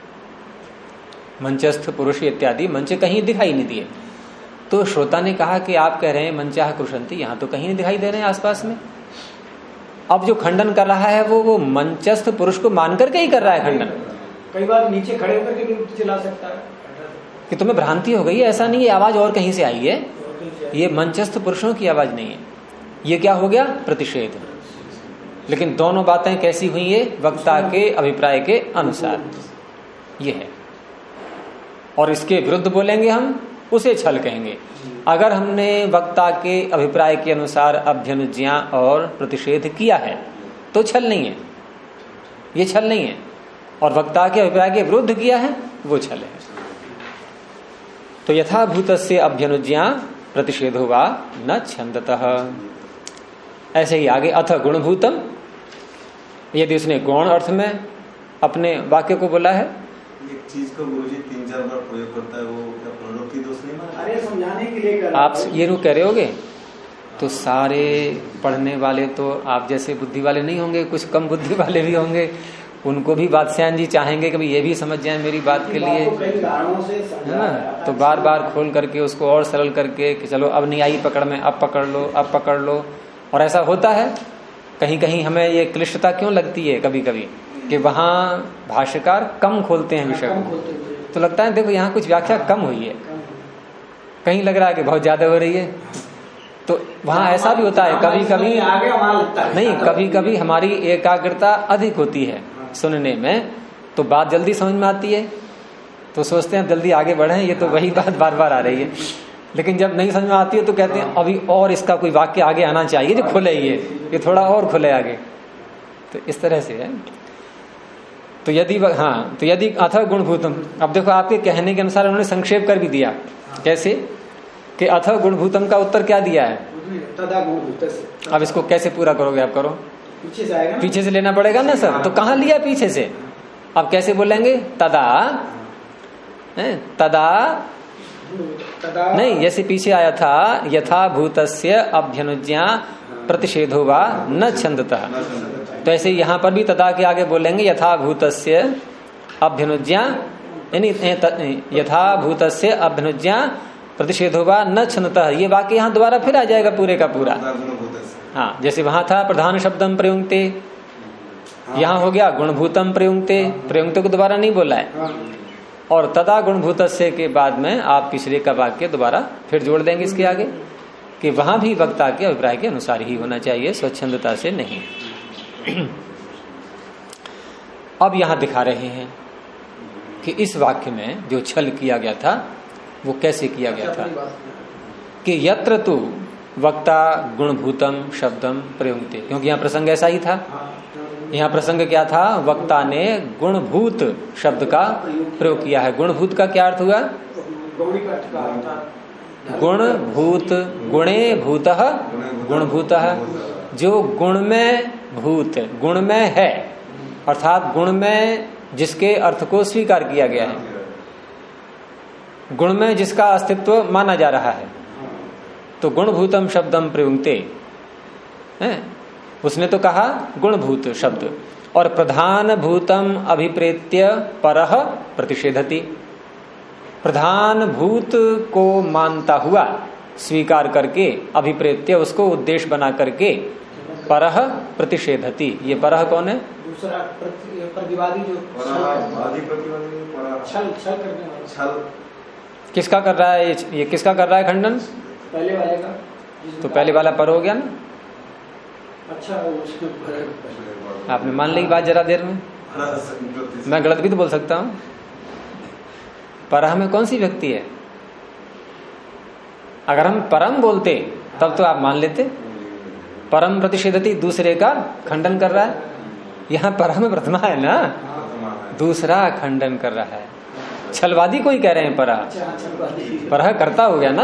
मंचस्थ पुरुष इत्यादि मंच कहीं दिखाई नहीं दिए। तो श्रोता ने कहा कि आप कह रहे हैं मनचाह क्रोशंती, यहां तो कहीं नहीं दिखाई दे रहे हैं आसपास में। अब जो खंडन कर रहा है वो मंचस्थ पुरुष को मान करके ही कर रहा है खंडन। कई बार नीचे खड़े होकर के भी चिल्ला सकता है कि तुम्हें भ्रांति हो गई है, ऐसा नहीं है, आवाज और कहीं से आई है, ये मंचस्थ पुरुषों की आवाज नहीं है। ये क्या हो गया? प्रतिषेध। लेकिन दोनों बातें कैसी हुई है? वक्ता के अभिप्राय के अनुसार ये है, और इसके विरुद्ध बोलेंगे हम, उसे छल कहेंगे। अगर हमने वक्ता के अभिप्राय के अनुसार अभ्यनुज्ञा और प्रतिषेध किया है तो छल नहीं है, ये छल नहीं है। और वक्ता के अभिप्राय के विरुद्ध किया है वो छल है। तो यथाभूतस्य अभ्यनुज्ञा प्रतिषेधो वा न छंदतः। ऐसे ही आगे अथ गुणभूतम, यदि उसने गौण अर्थ में अपने वाक्य को बोला है, एक चीज को गुरुजी 3-4 बार प्रयोग करता है, वो क्या पुनरुक्ति दोष नहीं माना? अरे समझाने के लिए कर आप ये रू कह रहे होगे, तो सारे पढ़ने वाले तो आप जैसे बुद्धि वाले नहीं होंगे, कुछ कम बुद्धि वाले भी होंगे, उनको भी बादशाह जी चाहेंगे कि ये भी समझ जाए मेरी बात के लिए, है ना। तो बार बार खोल करके उसको और सरल करके कि चलो अब नहीं आई पकड़ में, अब पकड़ लो, अब पकड़ लो। और ऐसा होता है कहीं कहीं, हमें ये क्लिष्टता क्यों लगती है कभी कभी कि वहां भाष्यकार कम खोलते हैं विषय को, तो लगता है देखो यहाँ कुछ व्याख्या कम हुई है, कहीं लग रहा है कि बहुत ज्यादा हो रही है। तो वहां ऐसा भी होता है कभी कभी, नहीं कभी कभी हमारी एकाग्रता अधिक होती है सुनने में, तो बात जल्दी समझ में आती है, तो सोचते हैं जल्दी आगे बढ़े, ये तो वही बात बार बार आ रही है। लेकिन जब नहीं समझ में आती है तो कहते हैं अभी और इसका कोई वाक्य आगे आना चाहिए जो खुले, ये थोड़ा और खुले आगे। तो इस तरह से है। तो यदि तो यदि अथ गुणभूतम, अब देखो आपके कहने के अनुसार उन्होंने संक्षेप कर भी दिया, कैसे कि अथ गुणभूतम का उत्तर क्या दिया है, तदा गुणभूतस्य। अब इसको कैसे पूरा करोगे आप? करो, पीछे से आएगा ना? पीछे से लेना पड़ेगा ना सर, तो कहाँ लिया पीछे से? अब कैसे बोलेंगे? तदा, तदा नहीं, जैसे पीछे आया था यथाभूतस्य अभ्यनुज्ञा प्रतिषेधो वा न छंदतः, तो ऐसे यहाँ पर भी तदा के आगे बोलेंगे यथाभूतस्य अभ्युज्ञा यानी यथाभूतस्य अभ्युज्ञा प्रतिषेधो वा न क्षणतः, ये वाक्य यहाँ दोबारा फिर आ जाएगा पूरे का पूरा। हाँ, जैसे वहां था प्रधान शब्दम प्रयुंक्ते, यहाँ हो गया गुणभूतम प्रयुंक्ते, प्रयुंक्ते को दोबारा नहीं बोला है। और तदा गुणभूतस्य के बाद में आप पिछले का वाक्य दोबारा फिर जोड़ देंगे इसके आगे कि वहां भी वक्ता के अभिप्राय के अनुसार ही होना चाहिए, स्वच्छंदता से नहीं। अब यहां दिखा रहे हैं कि इस वाक्य में जो छल किया गया था वो कैसे किया गया था कि यत्र तु वक्ता गुणभूतम शब्दम प्रयुंक्ते, क्योंकि यहाँ प्रसंग ऐसा ही था। यहाँ प्रसंग क्या था, वक्ता ने गुणभूत शब्द का प्रयोग किया है। गुणभूत का क्या अर्थ हुआ, गुणभूत, गुणे भूतः गुणभूतः, जो गुण में भूत, गुण में है, अर्थात गुण में जिसके अर्थ को स्वीकार किया गया है, गुण में जिसका अस्तित्व माना जा रहा है, तो गुणभूतम शब्दम प्रयुंक्ते, उसने तो कहा गुणभूत शब्द। और प्रधान भूतम अभिप्रेत्य परः प्रतिषेधति, प्रधान भूत को मानता हुआ स्वीकार करके, अभिप्रेत्य उसको उद्देश्य बना करके, परः प्रतिषेधति, ये परः कौन है, दूसरा प्रतिवादी जो छल करने वाला, किसका कर रहा है ये किसका कर रहा है खंडन, पहले वाले का। तो पहले वाला पर हो गया ना। अच्छा, आपने मान ली बात जरा देर में, मैं गलत भी तो बोल सकता हूँ। परह में कौन सी व्यक्ति है, अगर हम परम बोलते तब तो आप मान लेते, परम प्रतिषेधति दूसरे का खंडन कर रहा है, यहाँ परह में प्रथमा है ना, दूसरा खंडन कर रहा है। छलवादी को ही कह रहे हैं परह, परह करता हो गया ना।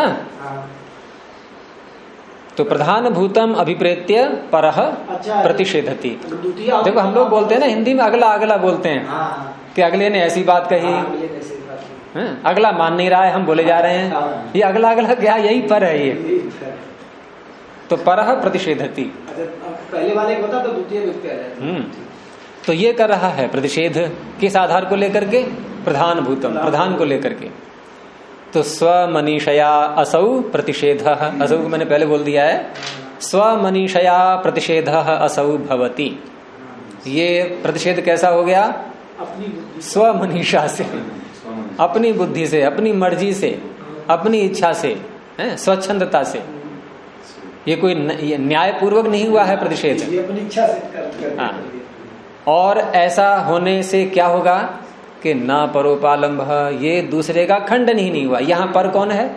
तो प्रधान भूतम अभिप्रेत्य परह प्रतिषेधति। देखो हम लोग बोलते हैं ना हिंदी में अगला अगला बोलते हैं कि अगले ने ऐसी बात कही, अगला मान नहीं रहा है, हम बोले जा रहे हैं ये अगला अगला क्या, यही पर है ये। तो परह प्रतिषेधति, पहले वाले को बता तो द्वितीय व्यक्ति आ जाए। तो ये कर रहा है प्रतिषेध किस आधार को लेकर के, प्रधान भूतम, प्रधान को लेकर के। तो स्वमनीषया असौ प्रतिषेध, असौ को मैंने पहले बोल दिया है, स्वमनीषया प्रतिषेध असौ भवति। ये प्रतिषेध कैसा हो गया, स्वमनीषा से, अपनी बुद्धि से, अपनी मर्जी से, अपनी इच्छा से, स्वच्छंदता से। ये कोई न्यायपूर्वक नहीं हुआ है प्रतिषेध, ये अपनी इच्छा से हाँ। और ऐसा होने से क्या होगा कि ना परोपालंब, ये दूसरे का खंडन ही नहीं हुआ। यहाँ पर कौन है,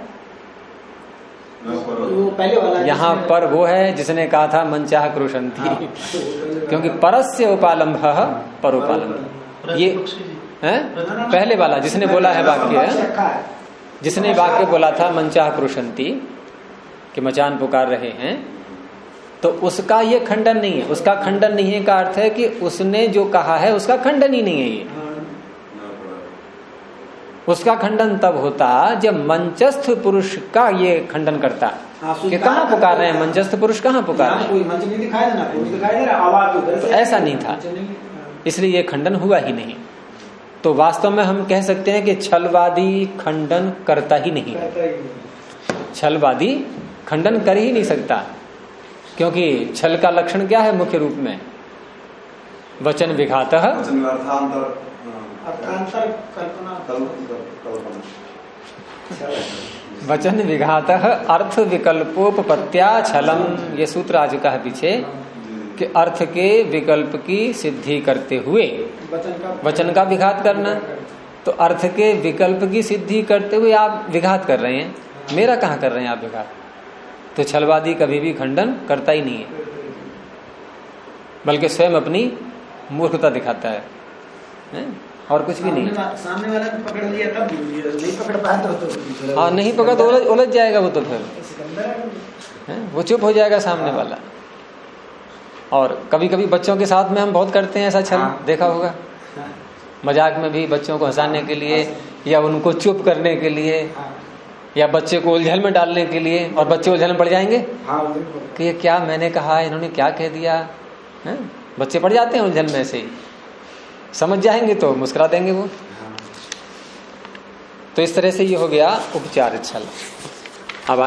पहले वाला, यहाँ पर वो है जिसने कहा था मनचाह क्रोशंती, क्योंकि परस्य उपालंब परोपालंब, ये है पहले वाला जिसने बोला है वाक्य, जिसने वाक्य बोला था मनचाह क्रोशंती कि मचान पुकार रहे हैं, तो उसका ये खंडन नहीं है। उसका खंडन नहीं है का अर्थ है कि उसने जो कहा है उसका खंडन ही नहीं है। ये उसका खंडन तब होता जब मंचस्थ पुरुष का ये खंडन करता कि कहाँ पुकार रहे हैं, मंचस्थ पुरुष कहाँ पुकार रहे हैं, तो ऐसा नहीं था, इसलिए ये खंडन हुआ ही नहीं। तो वास्तव में हम कह सकते हैं कि छलवादी खंडन करता ही नहीं, छलवादी खंडन कर ही नहीं सकता, क्योंकि छल का लक्षण क्या है मुख्य रूप में, वचन विघातः, वचन विघातः अर्थ विकल्पोपत्या छलम। ये सूत्र आज का है पीछे कि अर्थ के विकल्प की सिद्धि करते हुए वचन का विघात करना। तो अर्थ के विकल्प की सिद्धि करते हुए आप विघात कर रहे हैं, मेरा कहाँ कर रहे हैं आप विघात। तो छलवादी कभी भी खंडन करता ही नहीं है, बल्कि स्वयं अपनी मूर्खता दिखाता है, और कुछ भी नहीं। सामने वाला पकड़ लिया तब नहीं पकड़ पाया तो हाँ, नहीं पकड़ा तो उलझ जाएगा वो, तो फिर वो चुप हो जाएगा सामने वाला। और कभी कभी बच्चों के साथ में हम बहुत करते हैं ऐसा छल, देखा होगा, मजाक में भी बच्चों को हंसाने के लिए या उनको चुप करने के लिए या बच्चे को उलझन में डालने के लिए, और बच्चे उलझन में पड़ जाएंगे कि ये क्या मैंने कहा, इन्होंने क्या कह दिया, बच्चे पड़ जाते हैं उलझन में से ही। समझ जाएंगे तो मुस्कुरा देंगे वो। तो इस तरह से ये हो गया उपचार छल। अब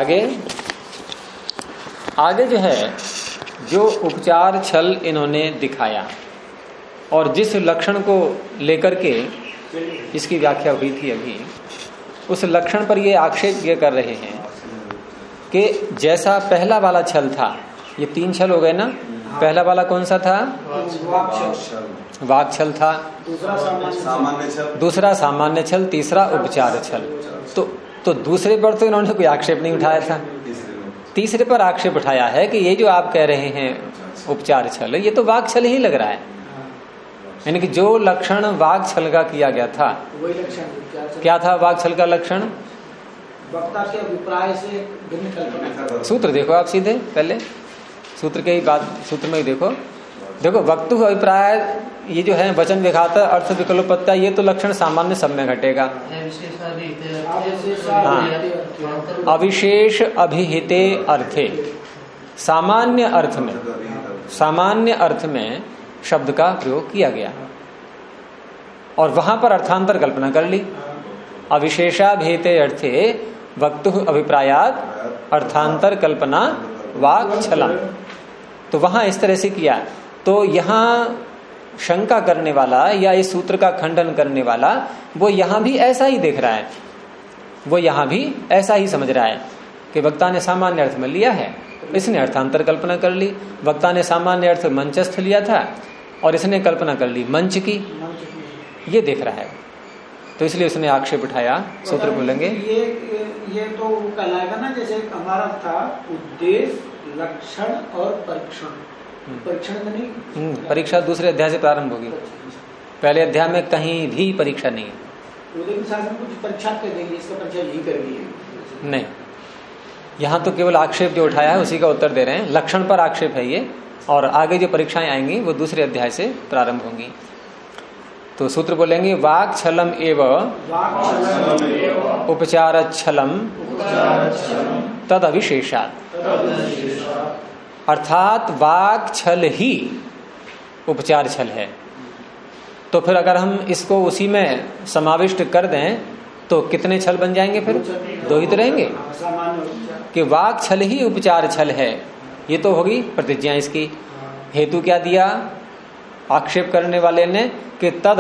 आगे जो है, जो उपचार छल इन्होंने दिखाया और जिस लक्षण को लेकर के इसकी व्याख्या हुई थी अभी, उस लक्षण पर ये आक्षेप ये कर रहे हैं कि जैसा पहला वाला छल था, ये 3 छल हो गए ना। पहला वाला कौन सा था? वाक छल था, दूसरा सामान्य छल, तीसरा उपचार छल। तो दूसरे पर तो इन्होंने कोई आक्षेप नहीं उठाया था, तीसरे पर आक्षेप उठाया है कि ये जो आप कह रहे हैं उपचार छल, ये तो वाक छल ही लग रहा है। यानी कि जो लक्षण वाक छल का किया गया था, वही लक्षण क्या था वाक छल का लक्षण? वक्ता के अभिप्राय से भिन्न कल्पना। सूत्र देखो आप सीधे, पहले सूत्र के ही बात, सूत्र में ही देखो वक्तु अभिप्राय, ये जो है वचन विघात अर्थ विकल्पत्ता, ये तो लक्षण सामान्य सब में घटेगा। हाँ, अविशेष अभिहिते अर्थे, सामान्य अर्थ में शब्द का प्रयोग किया गया और वहां पर अर्थांतर कल्पना कर ली। अविशेषाभिहिते अर्थे वक्तु अभिप्रायात अर्थांतर कल्पना वाक छलम, तो वहां इस तरह से किया। तो यहां शंका करने वाला या इस सूत्र का खंडन करने वाला वो यहां भी ऐसा ही देख रहा है, वो यहां भी ऐसा ही समझ रहा है कि वक्ता ने सामान्य अर्थ में लिया है, इसने अर्थांतर कल्पना कर ली। वक्ता ने सामान्य अर्थ मंचस्थ लिया था और इसने कल्पना कर ली मंच की, ये देख रहा है। तो इसलिए उसने आक्षेप उठाया। सूत्र बोलेंगे ये तो कहलाएगा ना, जैसे हमारा था उद्देश्य, लक्षण और परीक्षण। परीक्षण में नहीं, परीक्षा दूसरे अध्याय से प्रारंभ होगी, पहले अध्याय में कहीं भी परीक्षा नहीं है। उदय शासन कुछ परीक्षा कर देंगे, इसका परीक्षा यही कर दी नहीं, यहाँ तो केवल आक्षेप जो उठाया है उसी का उत्तर दे रहे हैं। लक्षण पर आक्षेप है ये, और आगे जो परीक्षाएं आएंगी वो दूसरे अध्याय से प्रारंभ होंगी। तो सूत्र बोलेंगे वाक छलम एव उपचार छलम तद अविशेषात, अर्थात वाक छल ही उपचार छल है। तो फिर अगर हम इसको उसी में समाविष्ट कर दें तो कितने छल बन जाएंगे? फिर 2 ही तो रहेंगे कि वाक छल ही उपचार छल है। ये तो होगी प्रतिज्ञा इसकी। हेतु क्या दिया आक्षेप करने वाले ने कि तद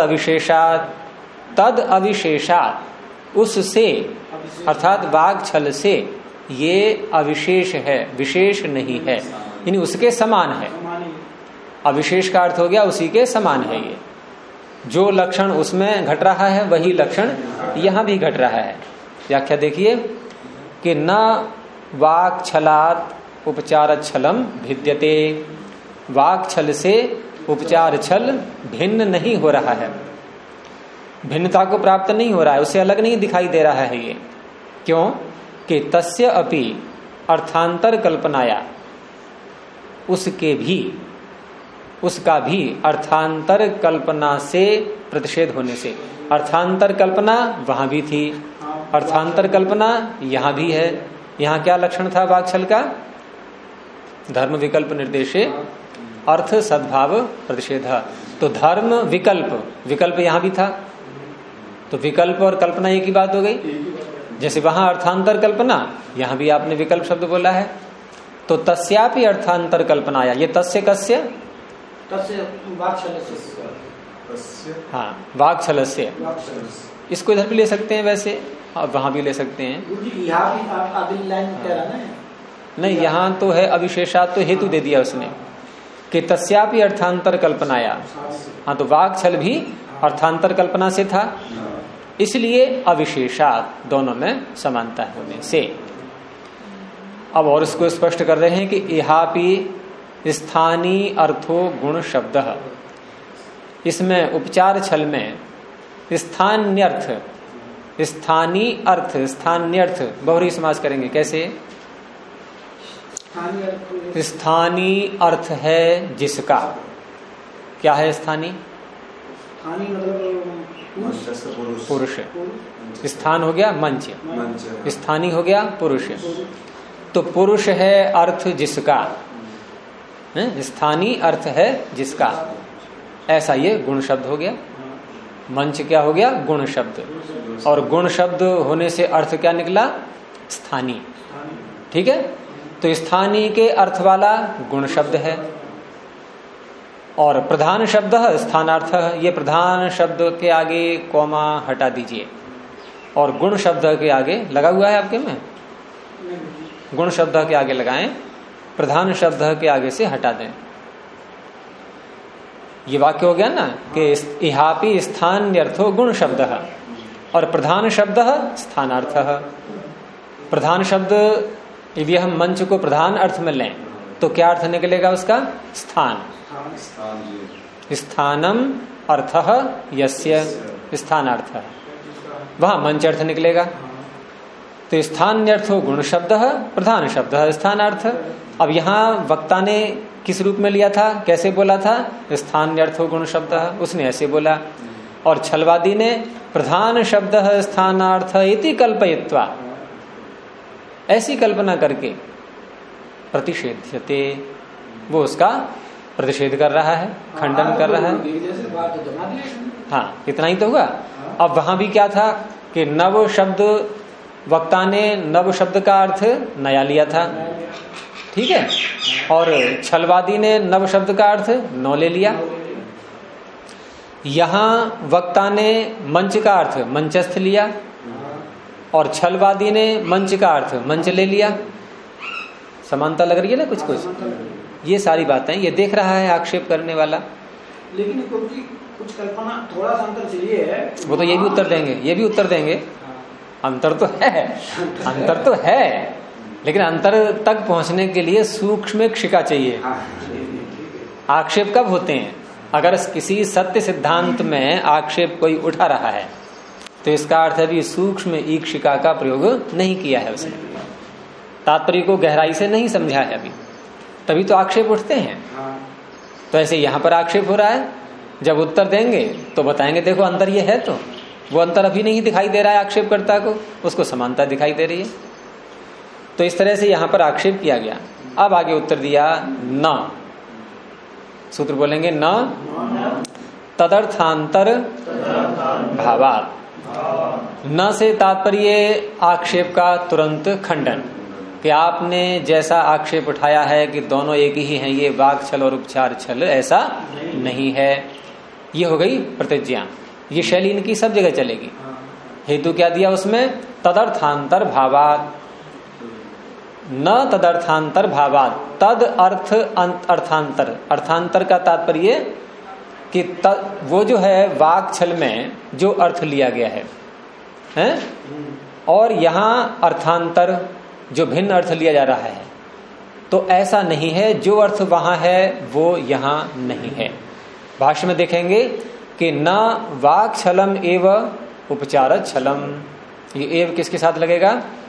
अविशेषात, उससे अर्थात वाक छल से ये अविशेष है, विशेष नहीं है, यानी उसके समान है। अविशेष का अर्थ हो गया उसी के समान है। ये जो लक्षण उसमें घट रहा है वही लक्षण यहां भी घट रहा है। व्याख्या देखिए कि न वाक छलात उपचार छलम भिद्यते, वाक छल से उपचार छल भिन्न नहीं हो रहा है, भिन्नता को प्राप्त नहीं हो रहा है, उससे अलग नहीं दिखाई दे रहा है। ये क्यों? कि तस्य अपि अर्थांतर कल्पनाया, उसका भी अर्थांतर कल्पना से प्रतिषेध होने से। अर्थांतर कल्पना वहां भी थी, अर्थांतर कल्पना यहां भी है। यहां क्या लक्षण था वाक छल का? धर्म विकल्प निर्देशे अर्थ सद्भाव प्रतिषेध। तो धर्म विकल्प यहां भी था, तो विकल्प और कल्पना एक ही बात हो गई। जैसे वहां अर्थांतर कल्पना, यहां भी आपने विकल्प शब्द बोला है। तो तस्यापि अर्थांतर कल्पना आया। ये तस्य कस्य? हाँ, वाक छलस्य। इसको इधर भी ले सकते हैं वैसे, और वहां भी ले सकते हैं। नहीं, यहाँ तो है अविशेषात, तो हेतु दे दिया उसने कि तस्यापि अर्थांतर कल्पनाया। हाँ, तो वाक छल भी अर्थांतर कल्पना से था, इसलिए अविशेषात, दोनों में समानता होने से। अब और इसको स्पष्ट कर रहे हैं कि इहापि स्थानीय अर्थो गुण शब्द, इसमें उपचार छल में स्थानीय अर्थ बहुरी समास करेंगे। कैसे? स्थानीय अर्थ है जिसका। क्या है स्थानीय? पुरुष। स्थान हो गया मंच, स्थानीय हो गया पुरुष। तो पुरुष है अर्थ जिसका, स्थानीय अर्थ है जिसका। ऐसा ये गुण शब्द हो गया। मंच क्या हो गया? गुण शब्द। और गुण शब्द होने से अर्थ क्या निकला? स्थानीय। ठीक है, तो स्थानीय के अर्थ वाला गुण शब्द है। और प्रधान शब्द स्थानार्थ। ये प्रधान शब्द के आगे कॉमा हटा दीजिए और गुण शब्द के आगे लगा हुआ है आपके में, गुण शब्द के आगे लगाएं, प्रधान शब्द के आगे से हटा दें। ये वाक्य हो गया ना कि इहापि स्थान्यर्थो गुण शब्द और प्रधान शब्द स्थानार्थ। प्रधान शब्द यदि हम मंच को प्रधान अर्थ में लें तो क्या अर्थ निकलेगा उसका? स्थान। स्थानम अर्थः यस्य, स्थानार्थ, वहां मंच अर्थ निकलेगा। तो स्थान्यर्थो गुण शब्द, प्रधान शब्द स्थानार्थ। अब यहां वक्ता ने किस रूप में लिया था, कैसे बोला था? स्थान्यर्थो गुण शब्द, उसने ऐसे बोला। और छलवादी ने प्रधान शब्द स्थानार्थ इति कल्पयित्वा, ऐसी कल्पना करके प्रतिषेध्यते, वो उसका प्रतिषेध कर रहा है, खंडन कर रहा है। हाँ, इतना ही तो हुआ। अब वहां भी क्या था कि नव शब्द, वक्ता ने नव शब्द का अर्थ नया लिया था, ठीक है, और छलवादी ने नव शब्द का अर्थ नौ ले लिया। यहां वक्ता ने मंच का अर्थ मंचस्थ लिया और छलवादी ने मंच का अर्थ मंच ले लिया। समानता लग रही है ना कुछ कुछ। ये सारी बातें ये देख रहा है आक्षेप करने वाला। लेकिन कुछ कल्पना, थोड़ा सा अंतर चाहिए है। वो तो ये भी उत्तर देंगे, ये भी उत्तर देंगे। अंतर तो है, अंतर तो है, लेकिन अंतर तक पहुंचने के लिए सूक्ष्म शिक्षा चाहिए। आक्षेप कब होते हैं? अगर किसी सत्य सिद्धांत में आक्षेप कोई उठा रहा है तो इसका अर्थ है भी सूक्ष्म ईक्षिका का प्रयोग नहीं किया है उसने, तात्पर्य को गहराई से नहीं समझा है अभी, तभी तो आक्षेप उठते हैं। तो ऐसे यहां पर आक्षेप हो रहा है। जब उत्तर देंगे तो बताएंगे देखो अंतर ये है, तो वो अंतर अभी नहीं दिखाई दे रहा है आक्षेपकर्ता को, उसको समानता दिखाई दे रही है। तो इस तरह से यहां पर आक्षेप किया गया। अब आगे उत्तर दिया न, सूत्र बोलेंगे न तदर्थांतर भावात्। न से तात्पर्य आक्षेप का तुरंत खंडन, कि आपने जैसा आक्षेप उठाया है कि दोनों एक ही हैं, ये वाक छल और उपचार छल, ऐसा नहीं है। ये हो गई प्रतिज्ञा। ये शैली इनकी सब जगह चलेगी। हेतु क्या दिया उसमें? तदर्थांतर भावात्। न तदर्थांतर भावात्, तद अर्थ अर्थांतर। अर्थांतर का तात्पर्य कि वो जो है वाक छल में जो अर्थ लिया गया है और यहां अर्थांतर जो भिन्न अर्थ लिया जा रहा है, तो ऐसा नहीं है, जो अर्थ वहां है वो यहां नहीं है। भाष्य में देखेंगे कि न वाक छलम एव उपचार छलम। ये एव किसके साथ लगेगा?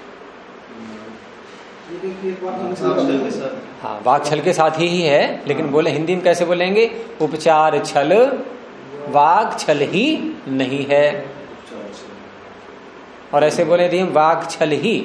हाँ, वाक छल के साथ ही है, लेकिन बोले हिंदी में कैसे बोलेंगे? उपचार छल वाक छल ही नहीं है। और ऐसे बोले रही वाक छल ही,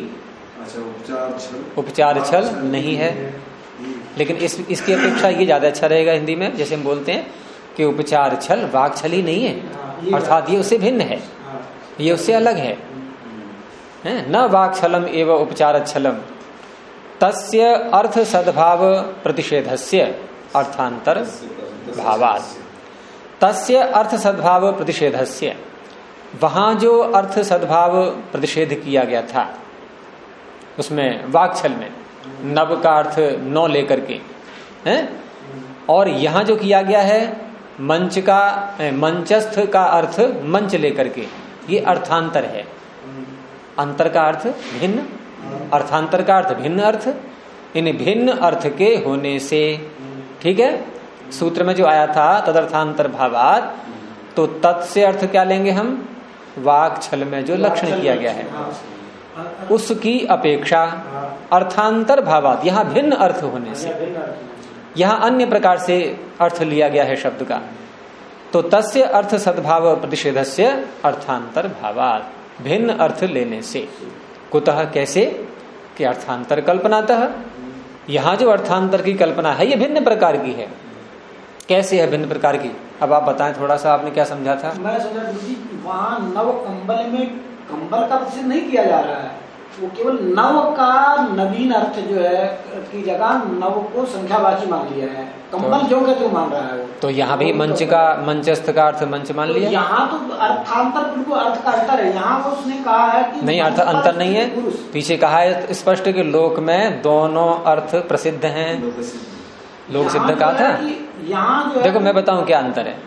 उपचार छल नहीं है। लेकिन इसकी अपेक्षा ये ज्यादा अच्छा रहेगा हिंदी में, जैसे हम बोलते हैं कि उपचार छल वाक छल ही नहीं है, अर्थात ये उससे भिन्न है, ये उससे अलग है। न वाक छलम एवं उपचार छलम तस्य अर्थ सद्भाव प्रतिषेधस्य अर्थांतर भावात्। तस्य अर्थ सद्भाव प्रतिषेधस्य, वहां जो अर्थ सद्भाव प्रतिषेध किया गया था उसमें वाकछल में नव का अर्थ नौ लेकर के हैं, और यहां जो किया गया है मंच का मंचस्थ का अर्थ मंच लेकर के, ये अर्थांतर है। अंतर का अर्थ भिन्न, अर्थांतर का अर्थ भिन्न अर्थ। इन भिन्न अर्थ के होने से, ठीक है, सूत्र में जो आया था तदर्थांतर भावात्, तो तत्से अर्थ क्या लेंगे हम? वाक छल में जो लक्षण किया गया है उसकी अपेक्षा अर्थांतर भावात्, यहां भिन्न अर्थ होने से, यहां अन्य प्रकार से अर्थ लिया गया है शब्द का, तो तस्य अर्थ सद्भाव प्रतिषेधस्य अर्थांतर भावात्, भिन्न अर्थ लेने से। कुतः, कैसे? कि अर्थांतर कल्पनातः, यहां जो अर्थांतर की कल्पना है ये भिन्न प्रकार की है। कैसे है भिन्न प्रकार की? अब आप बताएं थोड़ा सा, आपने क्या समझा था? मैं समझा गुरु जी, वहाँ नव कंबल में कंबल का प्रसिद्ध नहीं किया जा रहा है, वो केवल नव का नवीन अर्थ जो है की जगह नव को संख्यावाची मान लिया है। कंबल जो कहते हो मान रहा है वो। तो यहाँ भी मंच का, मंचस्थ का अर्थ मंच मान लिया। यहाँ तो अर्थांतर, बिल्कुल अर्थ का अंतर है। यहाँ पर उसने कहा है कि नहीं, अर्थ अंतर नहीं है, पीछे कहा है स्पष्ट कि लोक में दोनों अर्थ प्रसिद्ध हैं। लोक सिद्ध कहा था। यहाँ जो देखो मैं बताऊं क्या अंतर है।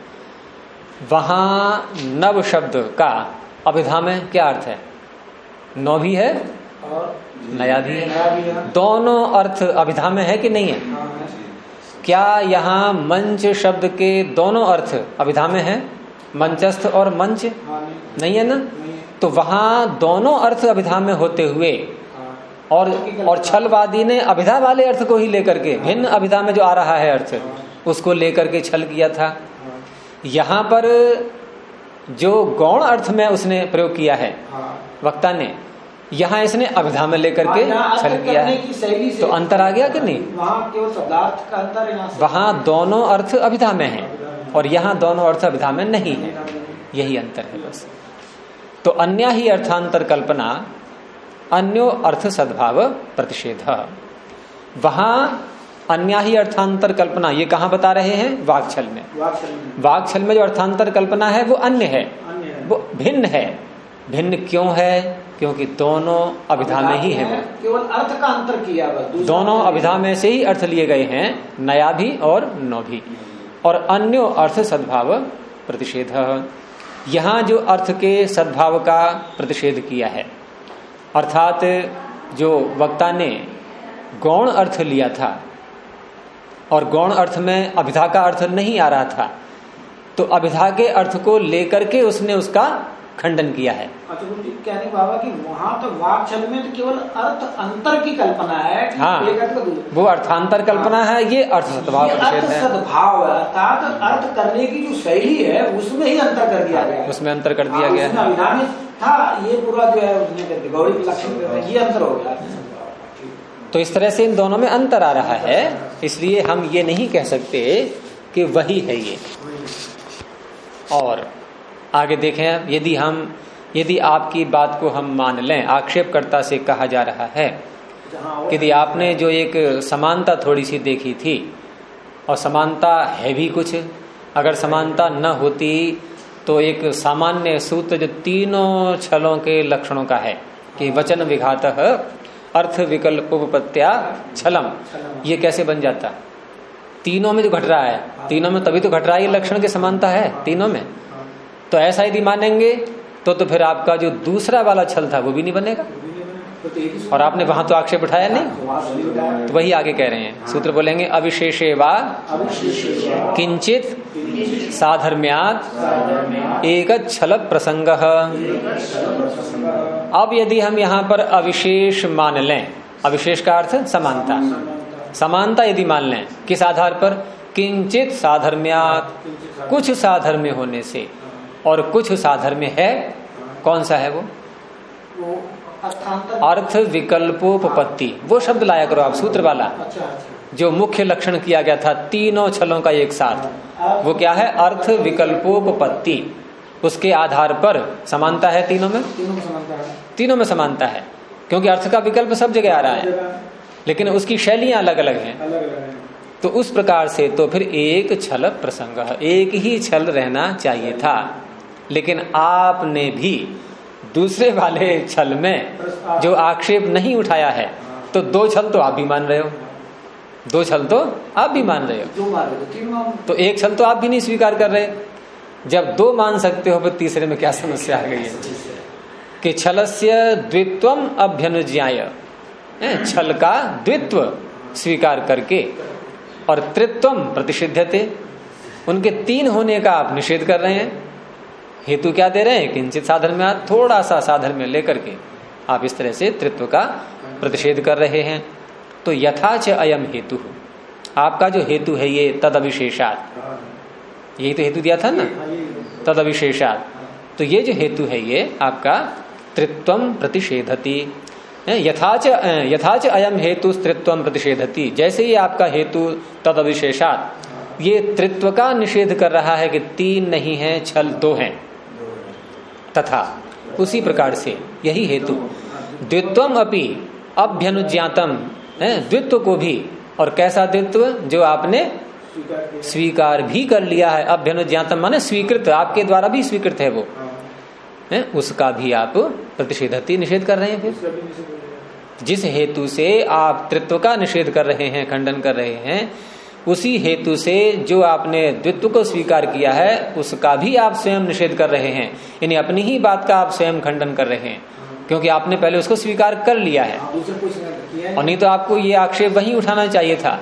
वहां नव शब्द का अभिधा में क्या अर्थ है? नौ भी है और नया भी है। दोनों अर्थ अभिधा में है कि नहीं है? क्या यहाँ मंच शब्द के दोनों अर्थ अभिधा में है? मंचस्थ और मंच नहीं है ना? तो वहां दोनों अर्थ अभिधा में होते हुए और छलवादी ने अभिधा वाले अर्थ को ही लेकर के, भिन्न अभिधा में जो आ रहा है अर्थ, उसको लेकर के छल किया था। यहाँ पर जो गौण अर्थ में उसने प्रयोग किया है वक्ता ने, यहाँ इसने अभिधा में लेकर के छल किया है। तो अंतर आ गया कि नहीं? वहाँ केवल शब्दार्थ का अंतर है। वहाँ दोनों अर्थ अभिधा में है और यहाँ दोनों अर्थ अभिधा में नहीं है, यही अंतर है बस। तो अन्य ही अर्थांतर कल्पना अन्यो अर्थ सद्भाव प्रतिषेध। वहां अन्य ही अर्थांतर कल्पना, ये कहाँ बता रहे हैं? वाक्छल में। वाक्छल में जो अर्थांतर कल्पना है वो अन्य है, वो भिन्न है। भिन्न क्यों है? क्योंकि दोनों अभिधा में ही है, वो केवल अर्थ का अंतर किया बस। दोनों अभिधा में से ही अर्थ लिए गए हैं, नया भी और नौ भी। और अन्यो अर्थ सद्भाव प्रतिषेध, यहाँ जो अर्थ के सद्भाव का प्रतिषेध किया है, अर्थात जो वक्ता ने गौण अर्थ लिया था और गौण अर्थ में अभिधा का अर्थ नहीं आ रहा था, तो अभिधा के अर्थ को लेकर के उसने उसका खंडन किया है। अच्छा गुरु जी, कहने बाबा कि वहाँ तो वाक्छल में तो केवल अर्थ अंतर की कल्पना है। हाँ, वो अर्थांतर कल्पना है, ये अर्थ सद्भाव प्रतिषेध है। सद्भाव है, अर्थात अर्थ करने की जो शैली है उसमें ही अंतर कर दिया गया है। उसमें अंतर कर दिया गया है। अभिधा में था ये पूरा जो है उसने गौड़ी के लक्षण ये अंतर हो गया। तो इस तरह से इन दोनों में अंतर आ रहा है, इसलिए हम ये नहीं कह सकते कि वही है ये। और आगे देखें, यदि आपकी बात को हम मान लें, आक्षेपकर्ता से कहा जा रहा है कि यदि आपने जो एक समानता थोड़ी सी देखी थी, और समानता है भी कुछ, अगर समानता न होती तो एक सामान्य सूत्र जो तीनों छलों के लक्षणों का है कि वचन विघातः अर्थ विकल्पोपत्या छलम, ये कैसे बन जाता? तीनों में जो घट रहा है, तीनों में तभी तो घट रहा है, ये लक्षण की समानता है तीनों में। तो ऐसा यदि मानेंगे तो फिर आपका जो दूसरा वाला छल था वो भी नहीं बनेगा। और आपने वहां तो आक्षेप उठाया नहीं, तो वही आगे कह रहे हैं, सूत्र बोलेंगे अविशेषे वा किंचित साधर्म्यात् एक छल प्रसंग। अब यदि हम यहाँ पर अविशेष मान लें, अविशेष का अर्थ समानता, समानता यदि मान लें, किस आधार पर? किंचित साधर्म्यात्, कुछ साधर्म्य होने से, और कुछ साधर्म्य है, कौन सा है वो? अर्थ विकल्पोपपत्ति, वो शब्द लाया करो आप, सूत्र वाला। जो मुख्य लक्षण किया गया था तीनों छलों का एक साथ, वो क्या है? अर्थ विकल्पोपपत्ति। उसके आधार पर समानता है तीनों में, तीनों में समानता है, क्योंकि अर्थ का विकल्प सब जगह आ रहा है, लेकिन उसकी शैलियां अलग अलग हैं। तो उस प्रकार से तो फिर एक छल प्रसंग, एक ही छल रहना चाहिए था। लेकिन आपने भी दूसरे वाले छल में जो आक्षेप नहीं उठाया है, तो दो छल तो आप भी मान रहे हो, दो छल तो आप भी मान रहे हो, तो एक छल तो आप भी नहीं स्वीकार कर रहे। जब दो मान सकते हो, फिर तीसरे में क्या समस्या आ गई है कि छलस्य द्वित्वम अभ्यनुज्ञाय, छल का द्वित्व स्वीकार करके और त्रित्वम प्रतिषिध्यते, उनके तीन होने का आप निषेध कर रहे हैं। हेतु क्या दे रहे हैं? किंचित साधर्म्य, थोड़ा सा साधर्म्य लेकर के आप इस तरह से त्रित्व का प्रतिषेध कर रहे हैं। तो यथाच अयम हेतु, आपका जो हेतु है ये तद अविशेषात, यही तो हेतु दिया था ना, तद अविशेषात। तो ये जो हेतु है ये आपका त्रित्वम प्रतिषेधति, यथाच अयम हेतु त्रित्वम प्रतिषेधति, जैसे ये आपका हेतु तद अविशेषात, ये त्रित्व का निषेध कर रहा है कि 3 नहीं है, छल 2 हैं। तथा उसी प्रकार से यही हेतु द्वित्वम अपि अभ्यनुज्ञातम है, द्वित्व को भी, और कैसा द्वित्व, जो आपने स्वीकार भी कर लिया है। अभ्यनुज्ञातम माने स्वीकृत, आपके द्वारा भी स्वीकृत है वो है, उसका भी आप प्रतिषेधति निषेध कर रहे हैं। फिर जिस हेतु से आप त्रित्व का निषेध कर रहे हैं, खंडन कर रहे हैं, उसी हेतु से जो आपने द्वित्व को स्वीकार किया है उसका भी आप स्वयं निषेध कर रहे हैं। यानी अपनी ही बात का आप स्वयं खंडन कर रहे हैं, क्योंकि आपने पहले उसको स्वीकार कर लिया है। और नहीं तो आपको ये आक्षेप वहीं उठाना चाहिए था।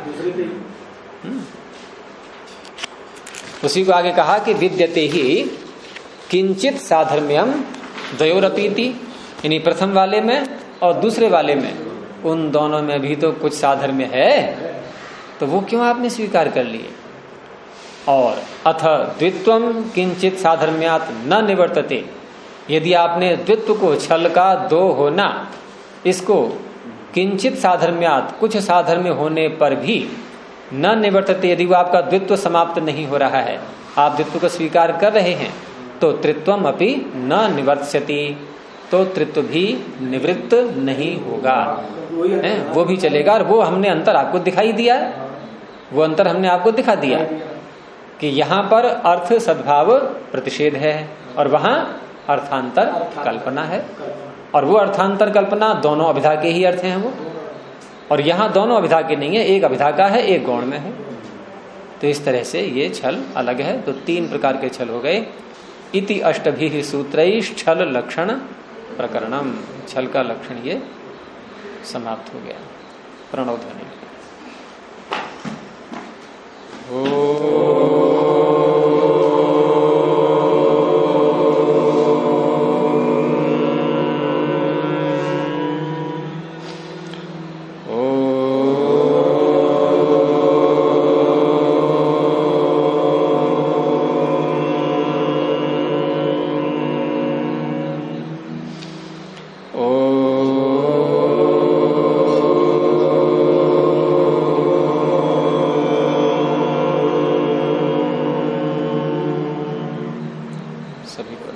उसी को आगे कहा कि विद्यते ही किंचित साधर्म्यम द्वयोरपीति, यानी प्रथम वाले में और दूसरे वाले में, उन दोनों में भी तो कुछ साधर्म्य है, तो वो क्यों आपने स्वीकार कर लिए। और अथ द्वित्वम किंचित साधर्म्यात न निवर्तते, यदि आपने द्वित्व को छल का 2 होना, इसको किंचित साधर्म्यात कुछ साधर्म्य होने पर भी न निवर्तते, यदि वो आपका द्वित्व समाप्त नहीं हो रहा है, आप द्वित्व को स्वीकार कर रहे हैं, तो त्रित्वम अपि न निवर्त्यति, तो त्रित्व भी निवृत्त नहीं होगा, वो भी चलेगा। और वो हमने अंतर आपको दिखाई दिया है, वो अंतर हमने आपको दिखा दिया कि यहाँ पर अर्थ सद्भाव प्रतिषेध है और वहां अर्थांतर कल्पना है, और वो अर्थांतर कल्पना दोनों अभिधा के ही अर्थ हैं वो, और यहाँ दोनों अभिधा के नहीं है, एक अभिधा का है, एक गौण में है। तो इस तरह से ये छल अलग है। तो 3 प्रकार के छल हो गए। इति अष्टभिः सूत्रैः छल लक्षण प्रकरणम, छल का लक्षण ये समाप्त हो गया। प्रणव ध्वनि। सभी को